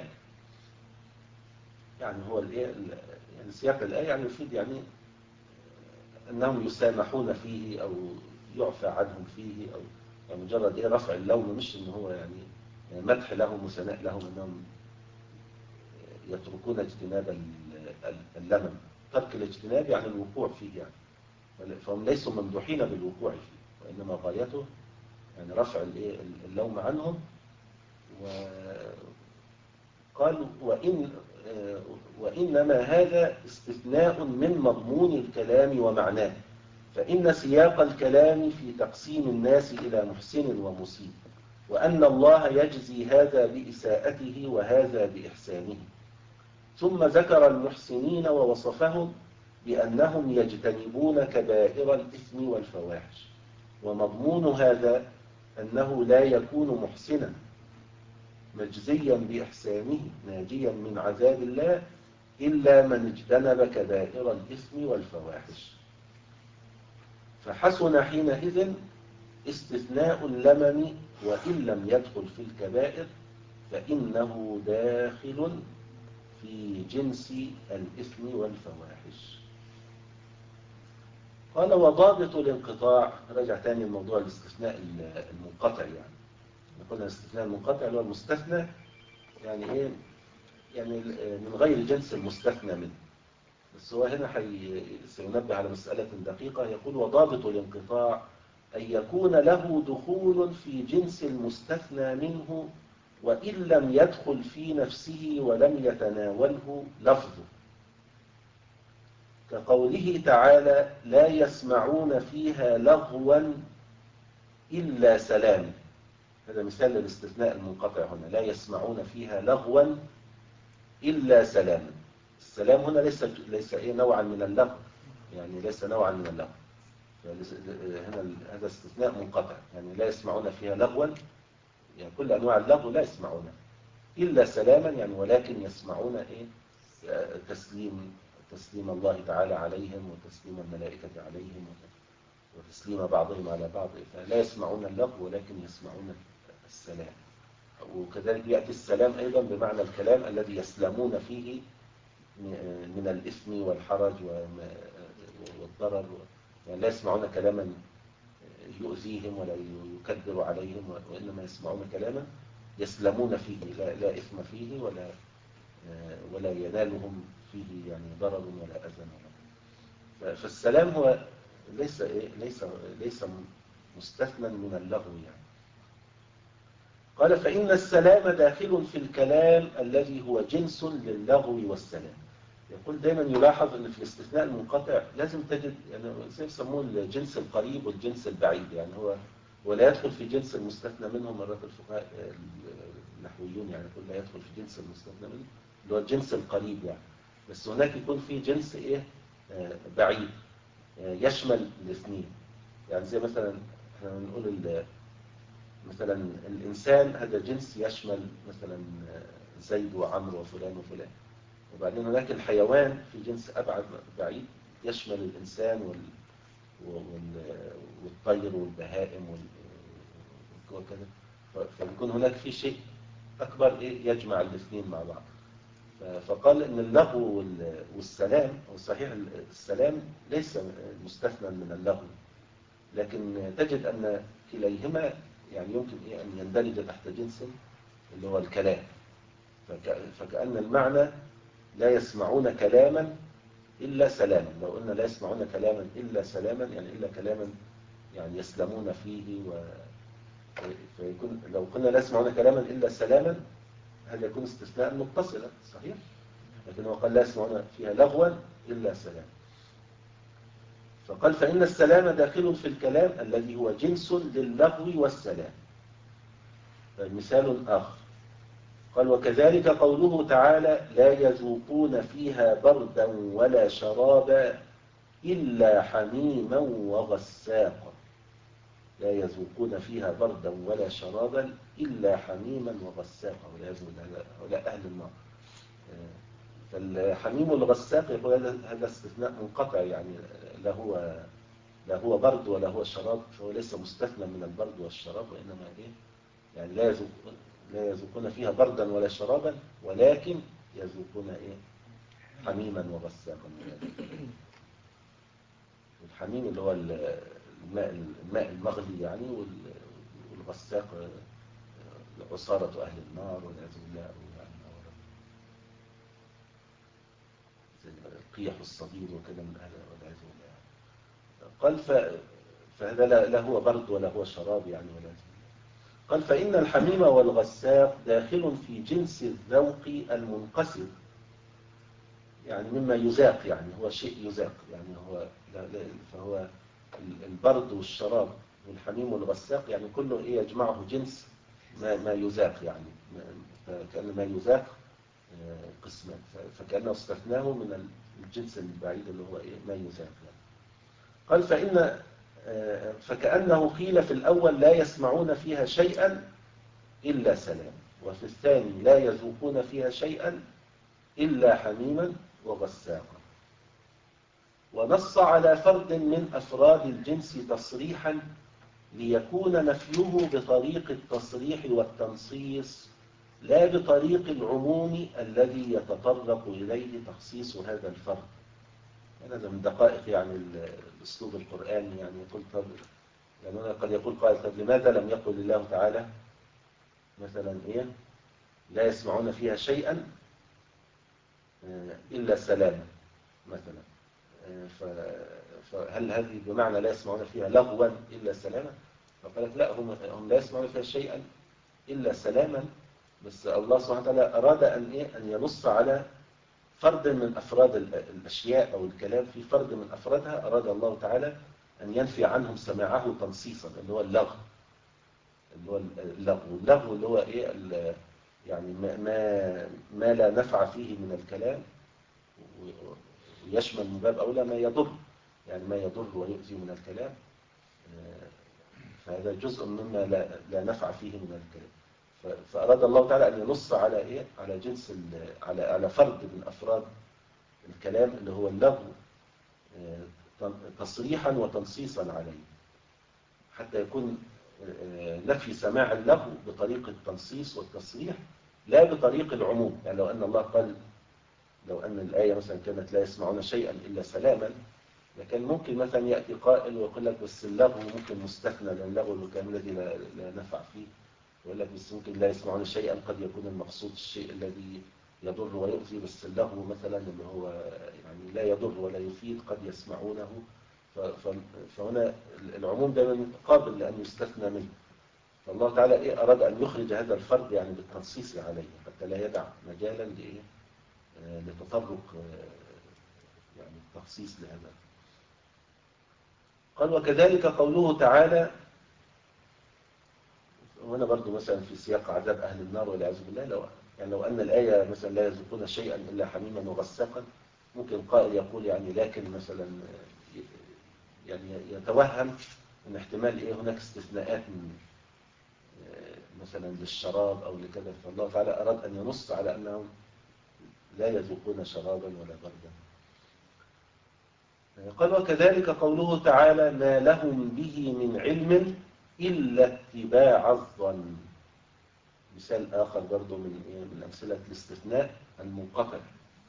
يعني هو الايه يعني سياق الآية يعني يفيد يعني أنهم يسامحون فيه أو يعفى عنهم فيه أو يعني مجرد إيه رفع اللوم، مش إن هو يعني مدح لهم وثناء لهم أنهم يتركون اجتناب اللمم. ترك الاجتناب يعني الوقوع فيه يعني، فهم ليسوا ممدوحين بالوقوع فيه، وإنما غايته يعني رفع اللوم عنهم. وقال وإن وإنما هذا استثناء من مضمون الكلام ومعناه، فإن سياق الكلام في تقسيم الناس إلى محسن ومسيء، وأن الله يجزي هذا بإساءته وهذا بإحسانه. ثم ذكر المحسنين ووصفهم بأنهم يجتنبون كبائر الإثم والفواحش، ومضمون هذا أنه لا يكون محسنا مجزيا بإحسانه ناجيا من عذاب الله إلا من اجتنب كبائر الإثم والفواحش. فحسن حينئذ استثناء اللمم، وإن لم يدخل في الكبائر فإنه داخل في جنس الإثم والفواحش. قال وضابط الانقطاع، رجع تاني الموضوع الاستثناء المنقطع. يعني نقول الاستثناء المنقطع اللي هو المستثنى يعني ايه، يعني من غير جنس المستثنى منه. بس هو هنا حي... سينبه على مسألة دقيقة. يقول وضابط الانقطاع أن يكون له دخول في جنس المستثنى منه وإن لم يدخل في نفسه ولم يتناوله لفظه، كقوله تعالى لا يسمعون فيها لغوا إلا سلام. هذا مثال للاستثناء المنقطع هنا، لا يسمعون فيها لغوا إلا سلام. السلام هنا ليس ليس ايه نوعا من اللغو، يعني ليس نوعا من اللغو. هنا هذا استثناء منقطع، يعني لا يسمعون فيها لغوا، يعني كل انواع اللغو لا يسمعونها الا سلاما، يعني ولكن يسمعون ايه تسليم تسليم الله تعالى عليهم، وتسليم الملائكة عليهم، وتسليم بعضهم على بعض. فلا يسمعون اللغو ولكن يسمعون السلام. وكذلك يأتي السلام أيضا بمعنى الكلام الذي يسلمون فيه من الإثم والحرج والضرر، يعني لا يسمعون كلاما يؤذيهم ولا يكدر عليهم، وإنما يسمعون كلاما يسلمون فيه، لا, لا إثم فيه ولا ولا ينالهم فيه يعني ضرر ولا أذى. فالسلام هو ليس ليس ليس مستثنى من اللغو يعني. قال فإن السلام داخل في الكلام الذي هو جنس للغو والسلام. يقول دايما يلاحظ ان في الاستثناء المنقطع لازم تجد يعني زي يسموه الجنس القريب والجنس البعيد، يعني هو ولا يدخل في جنس المستثنى منه. مرات الفقهاء النحويون يعني يقول لا يدخل في جنس المستثنى منه اللي هو الجنس القريب يعني، بس هناك يكون في جنس ايه بعيد يشمل الاثنين. يعني زي مثلا احنا بنقول مثلا الإنسان هذا جنس يشمل مثلا زيد وعمرو وفلان وفلان، وبعدين هناك الحيوان في جنس أبعد بعيد يشمل الإنسان وال... والطير والبهائم وكذا، فبيكون هناك في شيء أكبر يجمع الاثنين مع بعض. فقال إن اللغو والسلام، وصحيح السلام ليس مستثنى من اللغو، لكن تجد أن كليهما يعني يمكن إيه أن يندرج تحت جنس اللي هو الكلام. فك... فكأن المعنى لا يسمعون كلاما إلا سلاما. لو قلنا لا يسمعون كلاما إلا سلاما يعني إلا كلاما يعني يسلمون فيه و... فيكون لو قلنا لا يسمعون كلاما إلا سلاما هذا يكون استثناء متصلا صحيح، لكن هو قال لا يسمعون فيها لغوا إلا سلاما. فقال فإن السلام داخل في الكلام الذي هو جنس للغو والسلام. مثال آخر قال وكذلك قوله تعالى لا يذوقون فيها بردا ولا شرابا إلا حميما وغساقا. لا يذوقون فيها بردا ولا شرابا إلا حميما وغساقا، ولا أهل النار. فالحميم والغساق يقول هذا استثناء منقطع، يعني لا هو لا هو برد ولا هو شراب، فهو ليس مستثنى من البرد والشراب، وإنما إيه يعني لا يذوقون لا يذوقون فيها بردا ولا شرابا ولكن يذوقون إيه حميما وغساقا. الحميم اللي هو الماء الماء المغلي يعني، الغساق عصارة أهل النار والعياذ بالله، قيح الصديد وكذا من أهل والعياذ بالله. قال ف... فهذا لا, لا هو برد ولا هو شراب يعني ولا بالله. قال فإن الحميم والغساق داخل في جنس الذوق المنقسم، يعني مما يذاق، يعني هو شيء يذاق، يعني هو لا لا فهو البرد والشراب والحميم والغساق يعني كله إيه يجمعه جنس ما, ما يذاق، يعني كأن ما يذاق قسمان، فكأنه استثناه من الجنس البعيد اللي هو إيه ما يذاق يعني. قال فإن فكأنه قيل في الأول لا يسمعون فيها شيئا إلا سلام، وفي الثاني لا يذوقون فيها شيئا إلا حميما وغساقا، ونص على فرد من أفراد الجنس تصريحا ليكون نفيه بطريق التصريح والتنصيص لا بطريق العموم الذي يتطرق إليه تخصيص هذا الفرد. هذا من دقائق يعني الأسلوب القرآني، يعني يقول طب يعني قد يقول قائل طب لماذا لم يقل الله تعالى مثلا إيه لا يسمعون فيها شيئا إلا سلاما مثلا، فهل هذه بمعنى لا يسمعون فيها لغوا إلا سلاما؟ فقال لك لا، هم هم لا يسمعون فيها شيئا إلا سلاما، بس الله سبحانه وتعالى أراد أن إيه أن ينص على فرد من أفراد الأشياء أو الكلام، في فرد من أفرادها أراد الله تعالى أن ينفي عنهم سماعه تنصيصا، اللي هو اللغو، اللي هو اللغو اللغو اللي هو إيه يعني ما ما لا نفع فيه من الكلام، ويشمل من باب أولى ما يضر، يعني ما يضر ويؤذي من الكلام، فهذا جزء مما لا, لا نفع فيه من الكلام. فأراد الله تعالى أن ينص على إيه على جنس على على فرد من أفراد الكلام اللي هو اللغو تصريحا وتنصيصا عليه، حتى يكون نفي سماع اللغو بطريق التنصيص والتصريح لا بطريق العموم. يعني لو أن الله قال، لو أن الآية مثلا كانت لا يسمعون شيئا إلا سلاما، لكن ممكن مثلا يأتي قائل ويقول لك بس اللغو ممكن مستثنى، لأن اللغو الكلام الذي لا, لا نفع فيه، ويقول لك بس ممكن لا يسمعون شيئا قد يكون المقصود الشيء الذي يضر ويؤذي، بس اللغو مثلا اللي هو يعني لا يضر ولا يفيد قد يسمعونه، فهنا العموم دائما قابل لأن يستثنى منه. فالله تعالى إيه أراد أن يخرج هذا الفرد يعني بالتنصيص عليه حتى لا يدع مجالا لإيه لتطرق يعني التخصيص لهذا. قال وكذلك قوله تعالى، وهنا برضو مثلا في سياق عذاب أهل النار والعياذ بالله، لو يعني لو أن الآية مثلا لا يذوقون شيئا إلا حميما وغساقا، ممكن قائل يقول يعني لكن مثلا يعني يتوهم ان احتمال ايه هناك استثناءات من مثلا للشراب او لكذا، فالله تعالى اراد ان ينص على انهم لا يذوقون شرابا ولا بردا. قال وكذلك قوله تعالى ما لهم به من علم الا اتباع الظن. مثال اخر برضو من ايه من امثله الاستثناء المنقطع،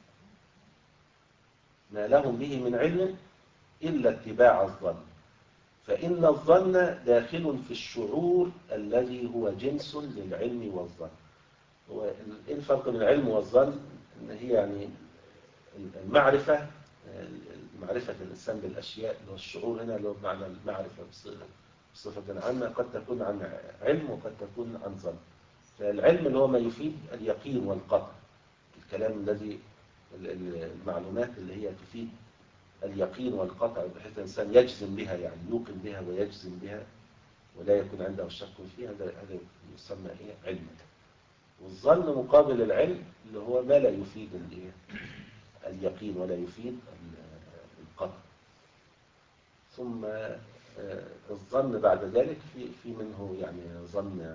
ما لهم به من علم الا اتباع الظن، فإن الظن داخل في الشعور الذي هو جنس للعلم والظن. هو إيه الفرق بين العلم والظن؟ إن هي يعني المعرفة، معرفة الإنسان بالأشياء، اللي هو الشعور هنا اللي هو بمعنى المعرفة بصفة عامة، قد تكون عن علم وقد تكون عن ظن. فالعلم اللي هو ما يفيد اليقين والقطع، الكلام الذي المعلومات اللي هي تفيد اليقين والقطع بحيث الإنسان يجزم بها، يعني يوقن بها ويجزم بها ولا يكون عنده شك فيها، هذا هذا يسمى ايه علم. والظن مقابل العلم اللي هو ما لا يفيد الايه اليقين ولا يفيد القطع. ثم الظن بعد ذلك في في منه يعني ظن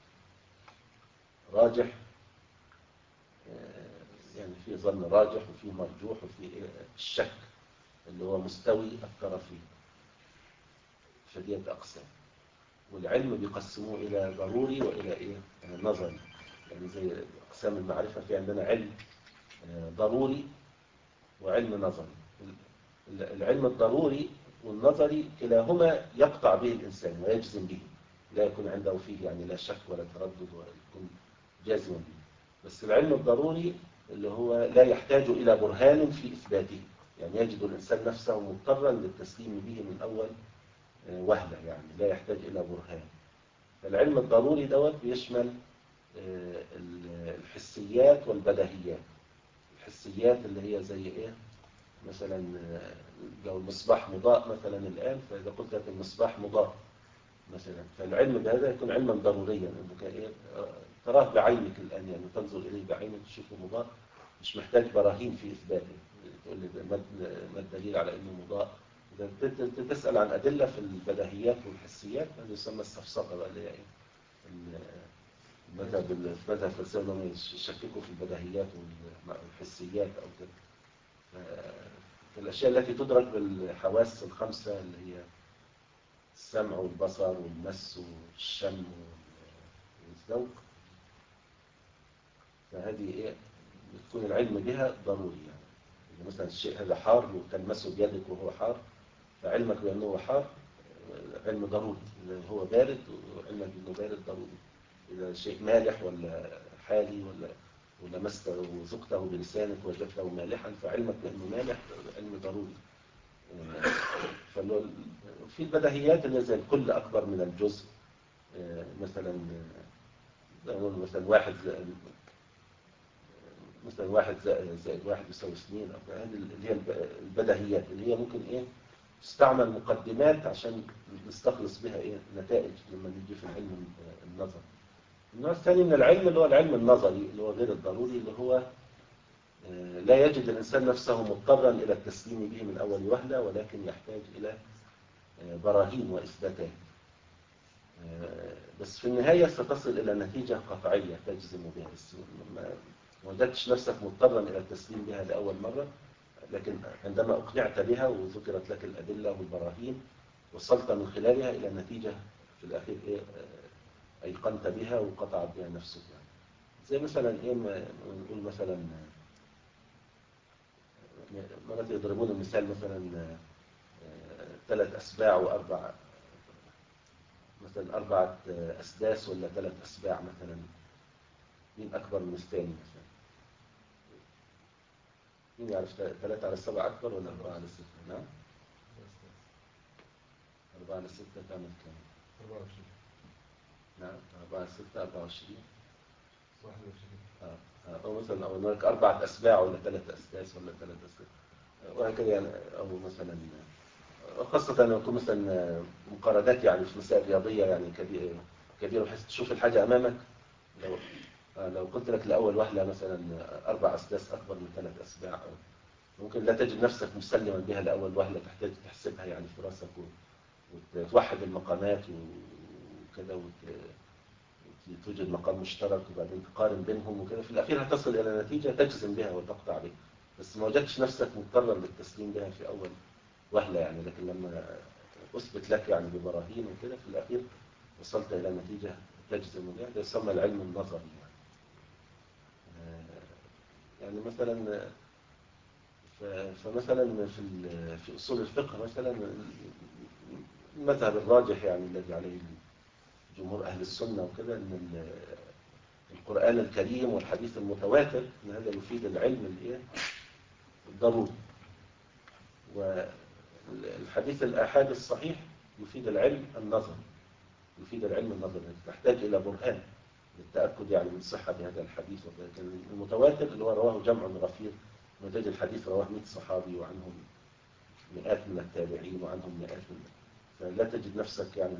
راجح، يعني في ظن راجح وفي مرجوح وفي الشك اللي هو مستوي الطرفين، فديت أقسام. والعلم بيقسموه إلى ضروري وإلى إيه نظري، يعني زي أقسام المعرفة في عندنا علم ضروري وعلم نظري. العلم الضروري والنظري كلاهما يقطع به الإنسان ويجزم به، لا يكون عنده فيه يعني لا شك ولا تردد ولا يكون جازما به. بس العلم الضروري اللي هو لا يحتاج إلى برهان في إثباته، يعني يجد الإنسان نفسه مضطرا للتسليم به من أول وهلة، يعني لا يحتاج إلى برهان. فالعلم الضروري دوت بيشمل الحسيات والبديهيات. الحسيات اللي هي زي إيه؟ مثلا لو المصباح مضاء مثلا الآن، فإذا قلت لك المصباح مضاء مثلا، فالعلم بهذا يكون علما ضروريا، انك ايه تراه بعينك الان، يعني تنظر اليه بعينك تشوفه مضاء، مش محتاج براهين في اثباته. تقول لي ما الدليل على انه مضاء؟ اذا تسال عن ادله في البديهيات والحسيات هذا يسمى السفسطه بقى، اللي هي ايه المذهب المذهب الفلسفي لما يشككوا في البديهيات والحسيات او كده. الاشياء التي تدرك بالحواس الخمسه اللي هي السمع والبصر والمس والشم والذوق، فهذه ايه بتكون العلم بها ضروري. يعني إذا مثلا الشيء هذا حار وتلمسه بيدك وهو حار، فعلمك بأنه هو حار علم ضروري. إذا هو بارد وعلمك بأنه بارد ضروري. إذا شيء مالح ولا حالي ولا ولا مسته وذقته بلسانك وجدته مالحا، فعلمك بأنه مالح علم ضروري. في البديهيات اللي زي الكل أكبر من الجزء، مثلا نقول مثلا واحد مثلا واحد زائد واحد يساوي اثنين، هذه اللي هي البديهيات اللي هي ممكن ايه تستعمل مقدمات عشان نستخلص بها ايه نتائج لما نيجي في العلم النظري. النوع الثاني من العلم اللي هو العلم النظري اللي هو غير الضروري، اللي هو لا يجد الإنسان نفسه مضطرا إلى التسليم به من أول وهلة، ولكن يحتاج إلى براهين وإثباتات. بس في النهاية ستصل إلى نتيجة قطعية تجزم بها. ما وجدتش نفسك مضطرا إلى التسليم بها لأول مرة، لكن عندما أقنعت بها وذكرت لك الأدلة والبراهين وصلت من خلالها إلى نتيجة في الأخير إيه أيقنت بها وقطعت بها نفسك. يعني زي مثلا إيه نقول مثلا مرات يضربون المثال مثلا ثلاث أسباع وأربع، مثلا أربعة أسداس ولا ثلاث أسباع مثلا، مين أكبر من الثاني مثلا؟ مين يعرف ثلاثة على السبع أكبر ولا أربعة على الستة؟ نعم؟ أربعة على ستة تعمل كام؟ أربعة وعشرين. نعم، أربعة على ستة أربعة وعشرين. واحد وعشرين. آه. أو مثلا أو هناك أربعة أسباع ولا ثلاث أسداس ولا ثلاث أسداس وهكذا يعني. أو مثلا خاصة لو يكون مثلا مقارنات يعني في مسائل رياضية يعني كبيرة كبيرة بحيث تشوف الحاجة أمامك. لو لو قلت لك لأول وهلة مثلا أربع أسداس أكبر من ثلاث أسباع، ممكن لا تجد نفسك مسلما بها لأول وهلة، تحتاج تحسبها يعني في راسك وتوحد المقامات وكذا وتوجد مقام مشترك وبعدين تقارن بينهم وكذا، في الأخير هتصل إلى نتيجة تجزم بها وتقطع بها، بس ما وجدتش نفسك مضطرا للتسليم بها في أول وهلة يعني. لكن لما أثبت لك يعني ببراهين وكده في الأخير وصلت إلى نتيجة تجزم بها، ده يسمى العلم النظري يعني. يعني مثلا فمثلا في في أصول الفقه مثلا المذهب الراجح يعني الذي عليه جمهور أهل السنة وكده، أن القرآن الكريم والحديث المتواتر أن هذا يفيد العلم الإيه الضروري، والحديث الآحاد الصحيح يفيد العلم النظري يفيد العلم النظري تحتاج إلى برهان للتأكد يعني من صحة هذا الحديث. ولكن المتواتر اللي هو رواه جمع غفير، وتجد الحديث رواه مئة صحابي وعنهم مئات من التابعين وعنهم مئات من، فلا تجد نفسك يعني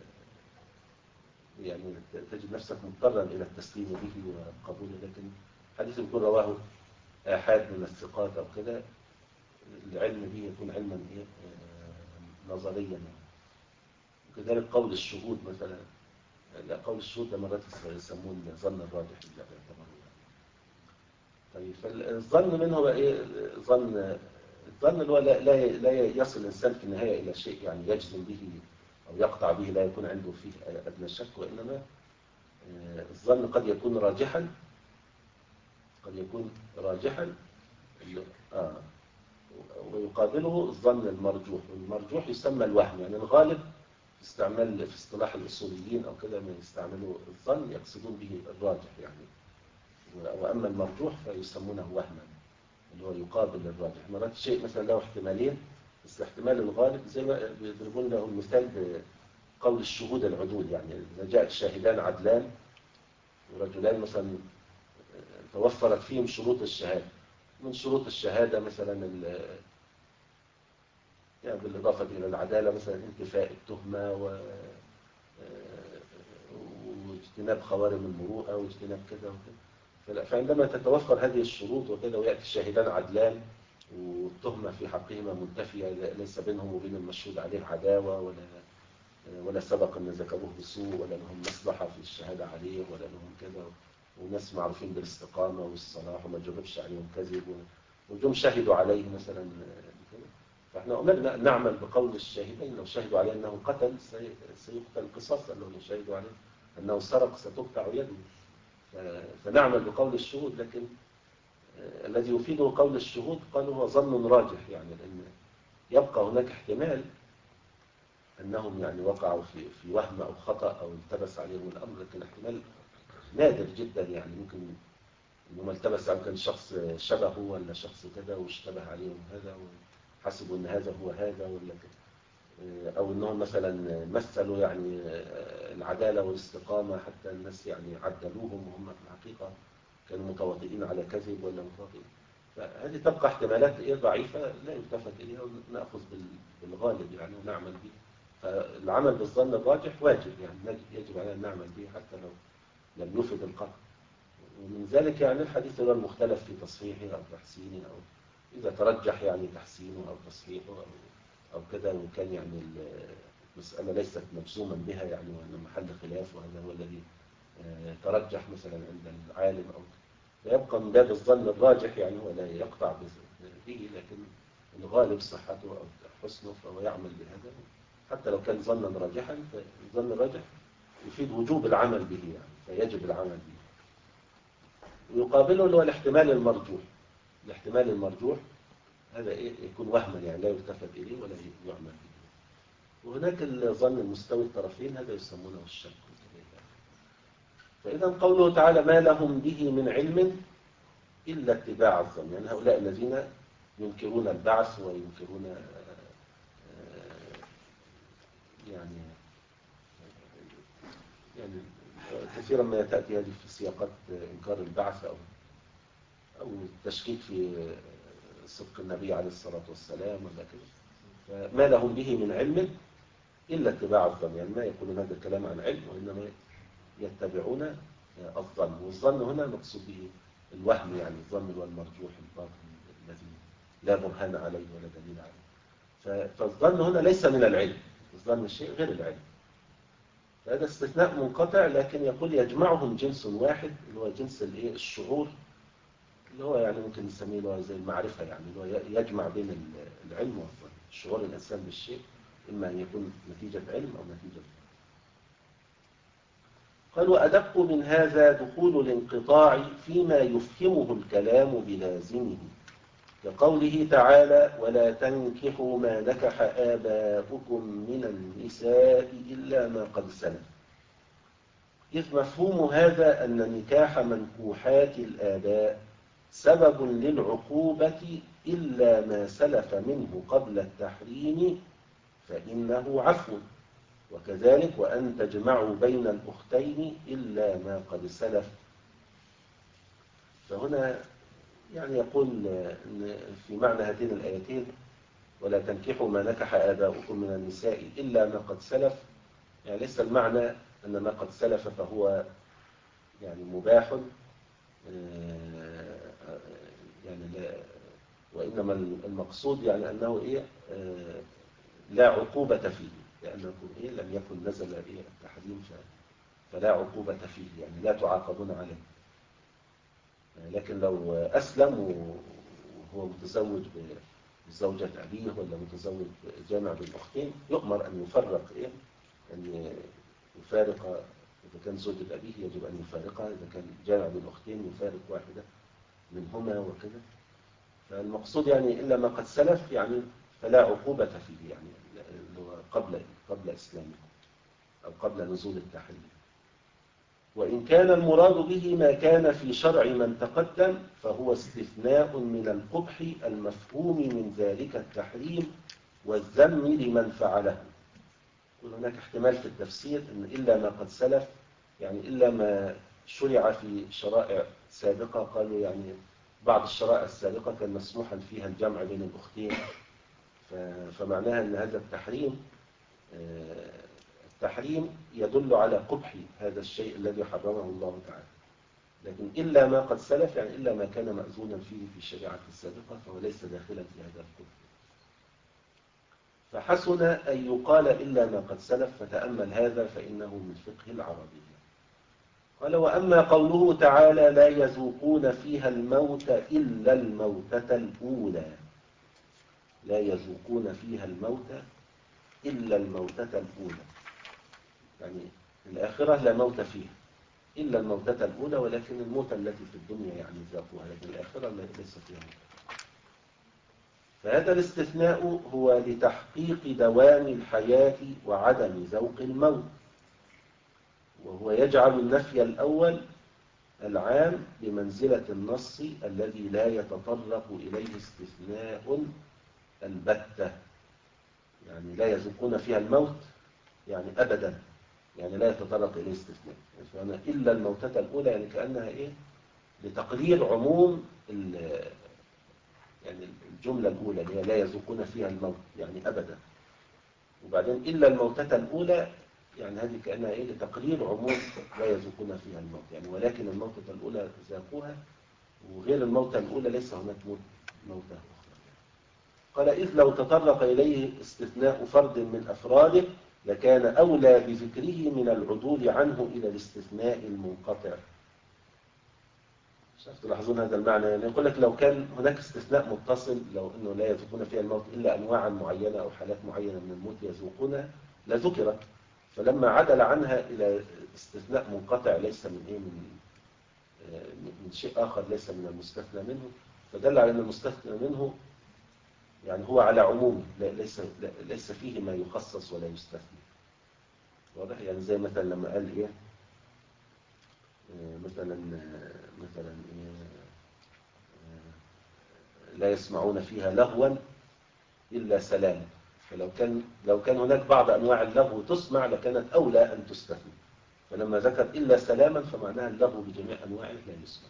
يعني تجد نفسك مضطرا إلى التسليم به وقبوله. لكن حديث يكون رواه آحاد من الثقات أو كده، العلم به يكون علما إيه نظريا يعني. وكذلك قول الشهود مثلا، لا قول الشهود ده مرات يسمون ظن الراجح اللي يعتبروه يعني. طيب فالظن منه بقى ايه ظن الظن اللي هو لا, لا لا يصل الانسان في النهايه الى شيء يعني يجزم به او يقطع به، لا يكون عنده فيه ادنى شك، وانما الظن قد يكون راجحا قد يكون راجحا آه ويقابله الظن المرجوح، والمرجوح يسمى الوهم. يعني الغالب استعمال في اصطلاح الأصوليين أو كده ما يستعملوا الظن يقصدون به الراجح يعني. وأما المرجوح فيسمونه وهما اللي هو يقابل الراجح. مرات الشيء مثلا له احتمالين بس الاحتمال الغالب زي ما بيضربون له المثال بقول الشهود العدول، يعني إذا جاء الشاهدان عدلان ورجلان مثلا توفرت فيهم شروط الشهادة، من شروط الشهادة مثلا يعني بالإضافة إلى العدالة مثلا انتفاء التهمة و واجتناب خوارم المروءة واجتناب كذا وكذا. فعندما تتوفر هذه الشروط وكذا ويأتي الشاهدان عدلان والتهمة في حقهما منتفية، ليس بينهم وبين المشهود عليه عداوة ولا ولا سبق أن ذكروه بسوء ولا لهم مصلحة في الشهادة عليه ولا لهم كذا، وناس معروفين بالاستقامة والصلاح وما جربش عليهم كذب وجم شهدوا عليه مثلا كذا. فاحنا أمرنا أن نعمل بقول الشاهدين، لو شهدوا عليه أنه قتل سيقتل قصاصا، لو شهدوا عليه أنه سرق ستقطع يده. فنعمل بقول الشهود، لكن الذي يفيده قول الشهود قالوا هو ظن راجح، يعني لأن يبقى هناك احتمال أنهم يعني وقعوا في في وهم أو خطأ أو التبس عليهم الأمر، لكن احتمال نادر جدا، يعني ممكن إنهم التبس على كان شخص شبهه ولا شخص كذا واشتبه عليهم هذا وحسبوا أن هذا هو هذا ولا كذا، أو أنهم مثلا مثلوا يعني العدالة والاستقامة حتى الناس يعني عدلوهم وهم في الحقيقة كانوا متواطئين على كذب ولا متواطئين. فهذه تبقى احتمالات إيه ضعيفة لا يلتفت إليها ونأخذ بالغالب يعني ونعمل به. فالعمل بالظن الراجح واجب، يعني يجب علينا أن نعمل به حتى لو لم يفد القطع. ومن ذلك يعني الحديث هو المختلف في تصحيحه أو تحسينه، أو إذا ترجح يعني تحسينه أو تصحيحه أو أو كذا، وكان يعني المسألة ليست مجزوما بها يعني وأن محل خلاف وهذا هو الذي ترجح مثلا عند العالم، أو فيبقى من باب الظن الراجح يعني هو لا يقطع به، لكن الغالب صحته أو حسنه فهو يعمل بهذا حتى لو كان ظنا راجحا. فالظن الراجح يفيد وجوب العمل به يعني، فيجب العمل به. ويقابله اللي هو الاحتمال المرجوح. الاحتمال المرجوح هذا إيه يكون وهما يعني لا يلتفت إليه ولا يعمل به. وهناك الظن المستوي الطرفين هذا يسمونه الشك. فإذا قوله تعالى ما لهم به من علم إلا اتباع الظن، يعني هؤلاء الذين ينكرون البعث وينكرون يعني يعني كثيرا ما تأتي هذه في سياقات إنكار البعث أو أو التشكيك في صدق النبي عليه الصلاة والسلام ولا كده. فما لهم به من علم إلا اتباع الظن، يعني ما يقولون هذا الكلام عن علم وإنما يتبعون الظن. والظن هنا مقصود به الوهم، يعني الظن والمرجوح الباطن الذي لا برهان عليه ولا دليل عليه. فالظن هنا ليس من العلم، الظن الشيء غير العلم. هذا استثناء منقطع، لكن يقول يجمعهم جنس واحد اللي هو جنس الايه الشعور، اللي هو يعني ممكن نسميه اللي هو زي المعرفة، يعني اللي هو يجمع بين العلم والظن. شعور الإنسان بالشيء إما أن يكون نتيجة علم أو نتيجة ظن. قال وأدق من هذا دخول الانقطاع فيما يفهمه الكلام بلازمه، كقوله تعالى ولا تنكحوا ما نكح آباؤكم من النساء إلا ما قد سلف، إذ مفهوم هذا أن نكاح منكوحات الآباء سبب للعقوبة إلا ما سلف منه قبل التحريم فإنه عفو، وكذلك وأن تجمعوا بين الأختين إلا ما قد سلف. فهنا يعني يقول في معنى هاتين الآيتين ولا تنكحوا ما نكح آباؤكم من النساء إلا ما قد سلف، يعني ليس المعنى أن ما قد سلف فهو يعني مباح يعني لا، وإنما المقصود يعني أنه إيه لا عقوبة فيه، لأنه إيه لم يكن نزل إيه التحريم فلا عقوبة فيه، يعني لا تعاقبون عليه. لكن لو أسلم وهو متزوج بزوجة أبيه ولا متزوج جامع بالأختين يؤمر أن يفرق إيه، أن يفارق. إذا كان زوجة أبيه يجب أن يفارقها، إذا كان جامع بالأختين يفارق واحدة منهما وكذا. فالمقصود يعني إلا ما قد سلف يعني فلا عقوبة فيه، يعني قبل قبل إسلامه. أو قبل نزول التحريم. وإن كان المراد به ما كان في شرع من تقدم فهو استثناء من القبح المفهوم من ذلك التحريم والذم لمن فعله. هناك احتمال في التفسير أن إلا ما قد سلف، يعني إلا ما شرع في شرائع سابقة، قالوا يعني بعض الشرائع السابقة كان مسموحا فيها الجمع بين الأختين، فمعناها أن هذا التحريم التحريم يدل على قبح هذا الشيء الذي حرمه الله تعالى. لكن إلا ما قد سلف يعني إلا ما كان مأذونا فيه في الشريعة السابقة فهو ليس داخلا في هذا القبح. فحسن أن يقال إلا ما قد سلف، فتأمل هذا فإنه من فقه العربية. قال: وأما قوله تعالى: لا يذوقون فيها الموت إلا الموتة الأولى. لا يذوقون فيها الموت إلا الموتة الأولى، يعني الآخرة لا موت فيها إلا الموتة الأولى، ولكن الموتة التي في الدنيا يعني ذاقها، لكن الآخرة ليس فيها موت. فهذا الاستثناء هو لتحقيق دوام الحياة وعدم ذوق الموت، وهو يجعل النفي الأول العام بمنزلة النص الذي لا يتطرق إليه استثناء البتة. يعني لا يذوقون فيها الموت يعني أبدا، يعني لا يتطرق إليه استثناء. يعني إلا الموتة الأولى يعني كأنها إيه؟ لتقرير عموم يعني الجملة الأولى اللي هي لا يذوقون فيها الموت يعني أبدا، وبعدين إلا الموتة الأولى يعني هذه كأنها إيه؟ لتقرير عموم لا يذوقون فيها الموت، يعني ولكن الموتة الأولى ذاقوها، وغير الموتة الأولى ليس هناك موتة أخرى. قال: إذ لو تطرق إليه استثناء فرد من أفراده لكان أولى بذكره من العدول عنه إلى الاستثناء المنقطع. مش عارف تلاحظون هذا المعنى، يعني يقول لك لو كان هناك استثناء متصل، لو أنه لا يذوقون فيها الموت إلا أنواعا معينة أو حالات معينة من الموت يذوقونها لذكرت، فلما عدل عنها إلى استثناء منقطع ليس من إيه من من شيء آخر ليس من المستثنى منه، فدل على أن المستثنى منه يعني هو على عمومه، ليس ليس فيه ما يخصص ولا يستثنى. واضح؟ يعني زي مثلا لما قال إيه مثلا مثلا إيه لا يسمعون فيها لغوا إلا سلام، فلو كان لو كان هناك بعض أنواع اللغو تسمع لكانت أولى أن تستثنى، فلما ذكر إلا سلاما فمعناها اللغو بجميع أنواعه لا يسمع.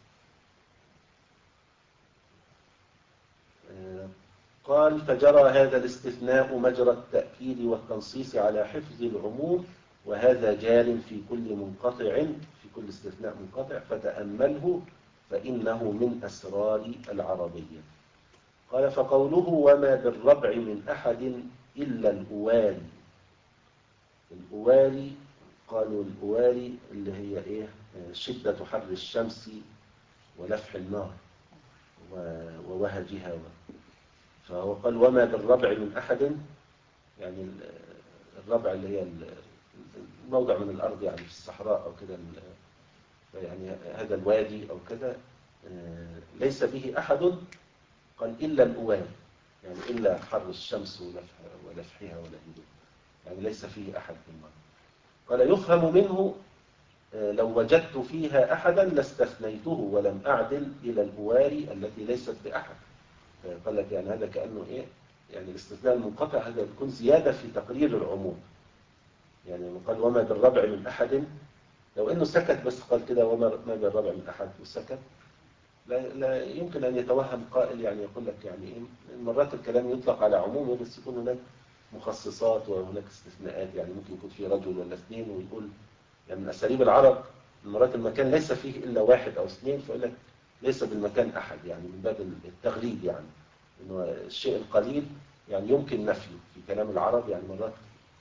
قال: فجرى هذا الاستثناء مجرى التأكيد والتنصيص على حفظ العموم، وهذا جار في كل منقطع في كل استثناء منقطع، فتأمله فإنه من أسرار العربية. قال: فقوله وما بالربع من أحد إلا الأوالي. الأوالي قالوا الأوالي اللي هي إيه؟ شدة حر الشمس ولفح النار ووهجها، فهو قال وما بالربع من أحد، يعني الربع اللي هي الموضع من الأرض يعني في الصحراء أو كده، يعني هذا الوادي أو كده ليس به أحد، قال إلا الأوان، يعني إلا حر الشمس ولفحها ولهيبها، يعني ليس فيه أحد في المرض. قال: يفهم منه لو وجدت فيها أحدا لاستثنيته ولم أعدل إلى الأواري التي ليست بأحد. قال لك يعني هذا كأنه إيه؟ يعني الاستثناء المنقطع هذا يكون زيادة في تقرير العموم. يعني قال وما بالربع من أحد، لو إنه سكت بس قال كده وما بالربع من أحد وسكت، لا, لا يمكن أن يتوهم قائل، يعني يقول لك يعني إيه؟ مرات الكلام يطلق على عمومه بس يكون هناك مخصصات وهناك استثناءات، يعني ممكن يكون في رجل ولا اثنين، ويقول يعني من أساليب العرب مرات المكان ليس فيه إلا واحد أو اثنين، فيقول لك ليس بالمكان أحد، يعني من باب التغليب، يعني إنه الشيء القليل يعني يمكن نفيه في كلام العرب. يعني مرات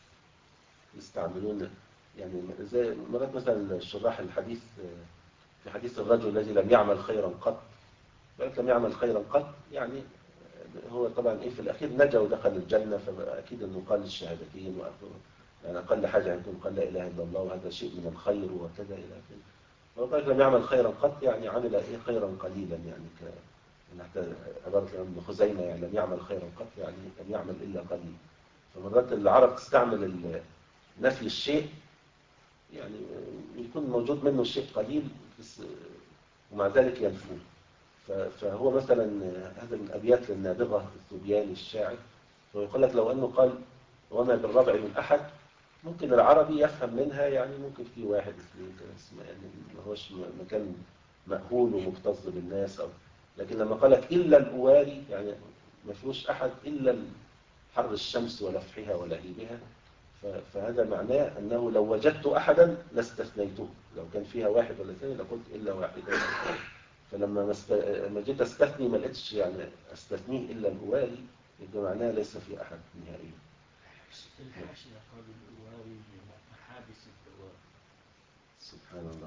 يستعملون يعني زي مرات مثلا الشراح الحديث في حديث الرجل الذي لم يعمل خيرا قط، لم يعمل خيرا قط يعني هو طبعا إيه في الأخير نجا ودخل الجنة، فأكيد أنه قال الشهادتين وأخره، يعني أقل حاجة يكون قال لا إله إلا الله وهذا شيء من الخير وكذا إلى آخره. وقال لم يعمل خيرا قط يعني عمل إيه خيرا قليلا، يعني ك حتى عبارة ابن خزيمة يعني لم يعمل خيرا قط يعني لم يعمل إلا قليل. فمرات العرب تستعمل نفي الشيء يعني يكون موجود منه شيء قليل بس ومع ذلك ينفوه. فهو مثلا هذا من أبيات للنابغة الثبياني الشاعر، ويقول لك لو أنه قال وما بالربع من أحد، ممكن العربي يفهم منها يعني ممكن في واحد اثنين كده، يعني ما هوش مكان مأهول ومكتظ بالناس أو، لكن لما قالت إلا الأواري يعني ما فيهوش أحد إلا حر الشمس ولفحها ولهيبها، فهذا معناه أنه لو وجدت أحدا لاستثنيته، لو كان فيها واحد ولا اثنين لقلت إلا واحدا. فلما مست... ما جيت استثني ما لقيتش يعني استثنيه إلا الأواري، يبقى معناه ليس في أحد نهائيا. الحاشية قال الأواري محابس الدواب. سبحان الله.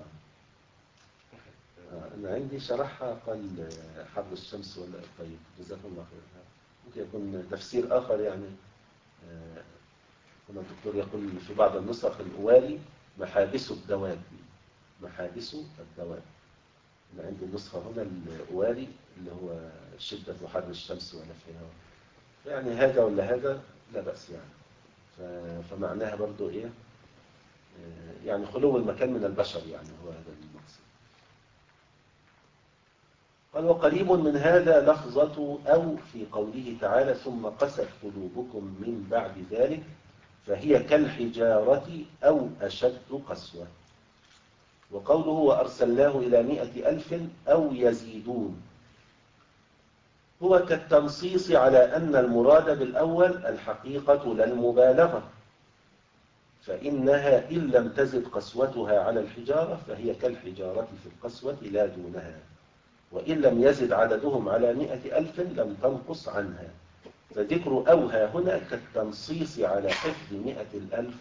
آه أنا عندي شرحها قال حر الشمس ولا طيب جزاكم الله خير. ممكن يكون تفسير آخر يعني. آه هنا الدكتور يقول في بعض النسخ الأواري محابس الدواب، محابس الدواب. أنا عندي النسخة هنا الأواري اللي هو شدة حر الشمس ونفعها، يعني هذا ولا هذا لا بأس يعني. فمعناها برضو إيه يعني خلو المكان من البشر، يعني هو هذا المقصد. قال وقريب من هذا لفظة أو في قوله تعالى ثم قست قلوبكم من بعد ذلك فهي كالحجارة أو أشد قسوة. وقوله وأرسلناه إلى مئة ألف أو يزيدون هو كالتنصيص على أن المراد بالأول الحقيقة لا المبالغة، فإنها إن لم تزد قسوتها على الحجارة فهي كالحجارة في القسوة لا دونها، وإن لم يزد عددهم على مئة ألف لم تنقص عنها، فذكر أوها هنا كالتنصيص على حفظ مئة الألف،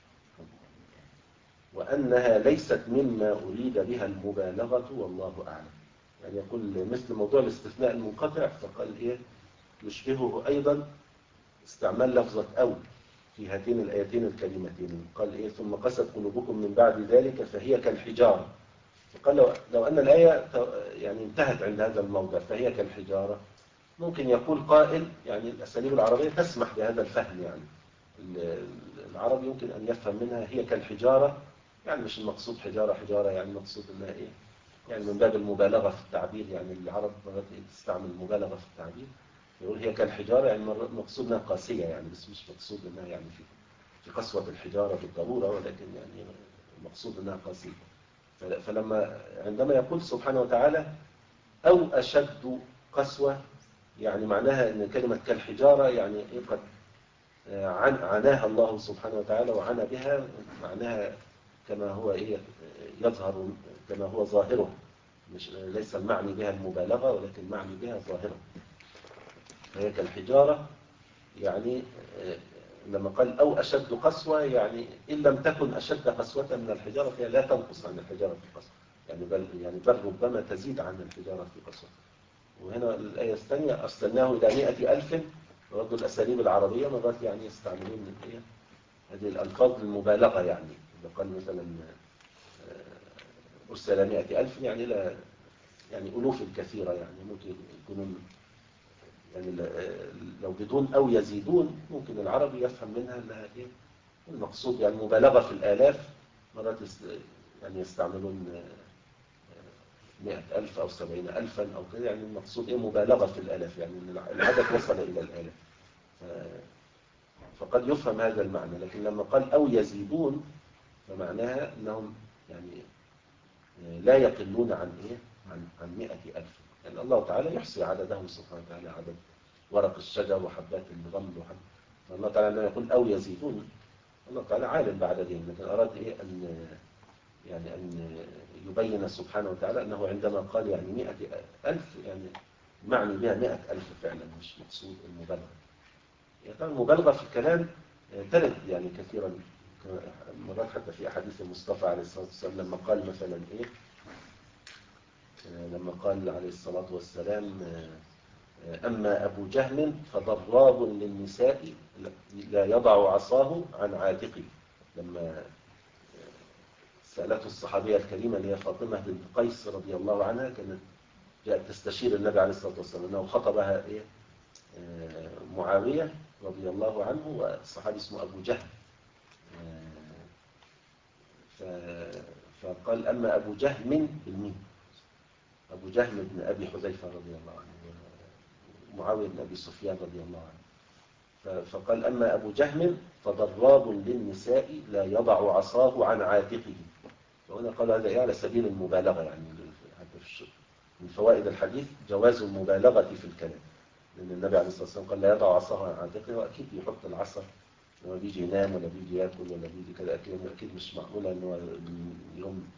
وأنها ليست مما أريد بها المبالغة والله أعلم. يعني يقول مثل موضوع الاستثناء المنقطع فقال إيه يشبهه أيضا استعمال لفظة أو في هاتين الآيتين الكريمتين. قال إيه ثم قست قلوبكم من بعد ذلك فهي كالحجارة، فقال لو, لو أن الآية يعني انتهت عند هذا الموضع فهي كالحجارة، ممكن يقول قائل يعني الأساليب العربية تسمح بهذا الفهم، يعني العرب يمكن أن يفهم منها هي كالحجارة، يعني مش المقصود حجارة حجارة، يعني المقصود أنها إيه يعني من باب المبالغة في التعبير، يعني العرب تستعمل المبالغة في التعبير، يقول هي كالحجارة يعني مقصود أنها قاسية، يعني بس مش مقصود أنها يعني في في قسوة الحجارة بالضرورة، ولكن يعني المقصود أنها قاسية. فلما عندما يقول سبحانه وتعالى أو أشد قسوة، يعني معناها أن كلمة كالحجارة يعني إيه قد عناها الله سبحانه وتعالى وعنى بها، معناها كما هو إيه يظهر كما هو ظاهره، مش ليس المعني بها المبالغة ولكن المعني بها ظاهره. فهي كالحجارة يعني لما قال أو أشد قسوة يعني إن لم تكن أشد قسوة من الحجارة فهي لا تنقص عن الحجارة في القسوة، يعني بل يعني بل ربما تزيد عن الحجارة في قسوة. وهنا الآية الثانية أرسلناه إلى مئة ألف، برضو الأساليب العربية مرات يعني يستعملون من إيه هذه الألفاظ المبالغة، يعني إذا قال مثلا أرسل مئة ألف يعني لا يعني ألوف كثيرة، يعني ممكن يكونون يعني لو بدون أو يزيدون ممكن العربي يفهم منها أنها إيه المقصود يعني مبالغة في الآلاف، مرات يعني يستعملون مئة ألف أو سبعين ألفا أو كذا، يعني المقصود إيه مبالغة في الآلاف، يعني العدد وصل إلى الآلاف، فقد يفهم هذا المعنى. لكن لما قال أو يزيدون فمعناها أنهم يعني لا يقلون عن إيه عن عن مئة ألف، يعني الله تعالى يحصي عددهم سبحانه وتعالى، عدد ورق الشجر وحبات الرمل وحب، فالله تعالى لما يقول أو يزيدون الله تعالى عالم بعددهم، لكن أراد إيه أن يعني أن يبين سبحانه وتعالى أنه عندما قال يعني مئة ألف يعني معني بها مئة ألف فعلا، مش مقصود المبالغة. يعني طبعا المبالغة في الكلام ترد يعني كثيرا مرات حتى في أحاديث المصطفى عليه الصلاة والسلام، لما قال مثلا إيه لما قال عليه الصلاة والسلام أما أبو جهل فضراب للنساء لا يضع عصاه عن عاتقه، لما سألته الصحابية الكريمة اللي هي فاطمة بنت قيس رضي الله عنها، كانت جاءت تستشير النبي عليه الصلاة والسلام أنه خطبها إيه معاوية رضي الله عنه، والصحابي اسمه أبو جهل فقال أما أبو جهم بالميم، أبو جهم بن أبي حذيفة رضي الله عنه ومعاوية بن أبي سفيان رضي الله عنه. فقال أما أبو جهم فضراب للنساء لا يضع عصاه عن عاتقه. وهنا قال هذا على سبيل المبالغة، يعني من فوائد الحديث جواز المبالغة في الكلام، لأن النبي عليه الصلاة والسلام قال لا يضع عصاه عن عاتقه، وأكيد يحط العصا لما بيجي ينام ولا بيجي ياكل ولا بيجي كذا، أكيد أكيد مش معقولة إنه يوم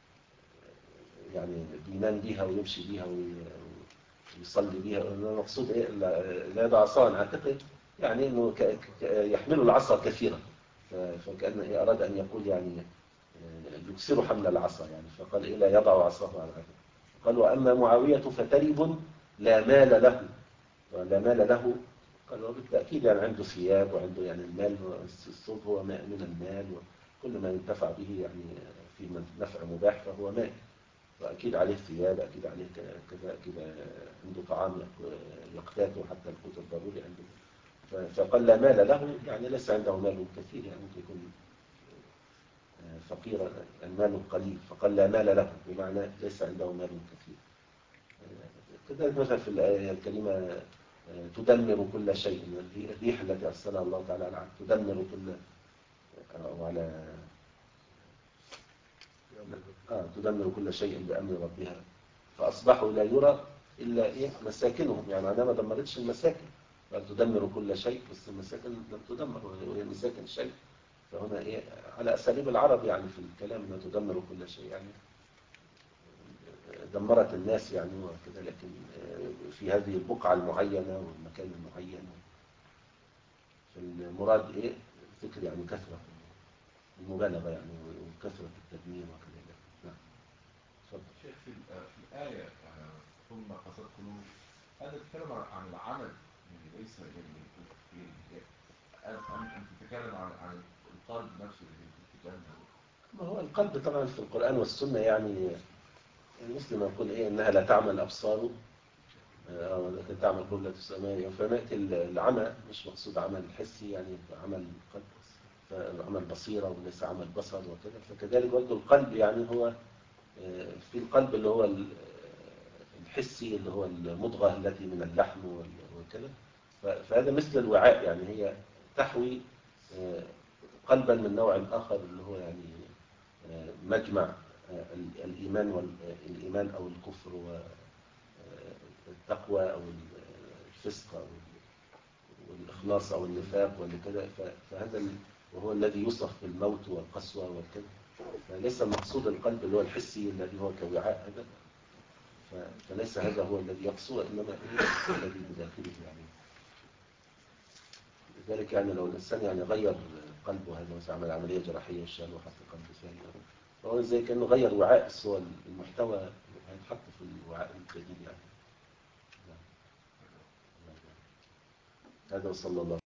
يعني بينام بيها ويمشي بيها ويصلي بيها. المقصود إيه؟ لا يضع عصاه عن عاتقه، يعني إنه يحمل العصا كثيرا، فكأنه إيه أراد أن يقول يعني يكسر حمل العصا يعني، فقال إيه لا يضع عصاه عن عاتقه. قال وأما معاوية فترب لا مال له، ولا مال له قال وبالتأكيد يعني عنده ثياب وعنده يعني المال، الثوب هو من المال، وكل ما ينتفع به يعني في نفع مباح فهو مال، وأكيد عليه ثياب، أكيد عليه كذا، أكيد عنده طعام يقتاته حتى القوت الضروري عنده. فقال لا مال له يعني ليس عنده مال كثير، يعني ممكن يكون فقيرا المال قليل، فقال لا مال له بمعنى ليس عنده مال كثير. كذلك مثلا في الآية الكريمة تدمر كل شيء، الريح التي أرسلها الله تعالى عنها تدمر كل أو على آه تدمر كل شيء بأمر ربها فأصبحوا لا يرى إلا إيه مساكنهم، يعني أنا ما دمرتش المساكن، بل تدمر كل شيء، بس المساكن لم تدمر وهي المساكن شيء. فهنا إيه على أساليب العرب يعني في الكلام أنها تدمر كل شيء، يعني دمرت الناس يعني وكذا، لكن في هذه البقعة المعينة والمكان المعين. فالمراد إيه ذكر يعني كثرة المبالغة يعني وكثرة التدمير وكذا. نعم. شيخ في الآية ثم قصد قلوب، هذا تتكلم عن العمل يعني ليس أم أن تتكلم عن عن القلب نفسه اللي بتتكلم؟ ما هو القلب طبعا في القرآن والسنة يعني المسلم يقول إيه إنها لا تعمل الأبصار أو لا تعمل قلوب لا تسمى، فنأتي العمى مش مقصود عمل حسي يعني عمل قلب، فعمل بصيرة وليس عمل بصر وكذا. فكذلك برضه القلب يعني هو في القلب اللي هو الحسي اللي هو المضغة التي من اللحم وكذا، فهذا مثل الوعاء، يعني هي تحوي قلبا من نوع آخر اللي هو يعني مجمع الإيمان والإيمان أو الكفر والتقوى أو الفسق أو والإخلاص أو النفاق وكذا. فهذا وهو الذي يوصف بالموت والقسوة والكذا. فليس المقصود القلب اللي هو الحسي الذي هو كوعاء هذا، فليس هذا هو الذي يقصو، إنما الذي بداخله يعني. لذلك يعني لو الإنسان يعني غير قلبه هذا مثلا عمل عملية جراحية وشال وحط قلب ثاني، فهو زي كأنه غير وعاء، بس هو المحتوى هيتحط في الوعاء الجديد يعني. هذا وصلى الله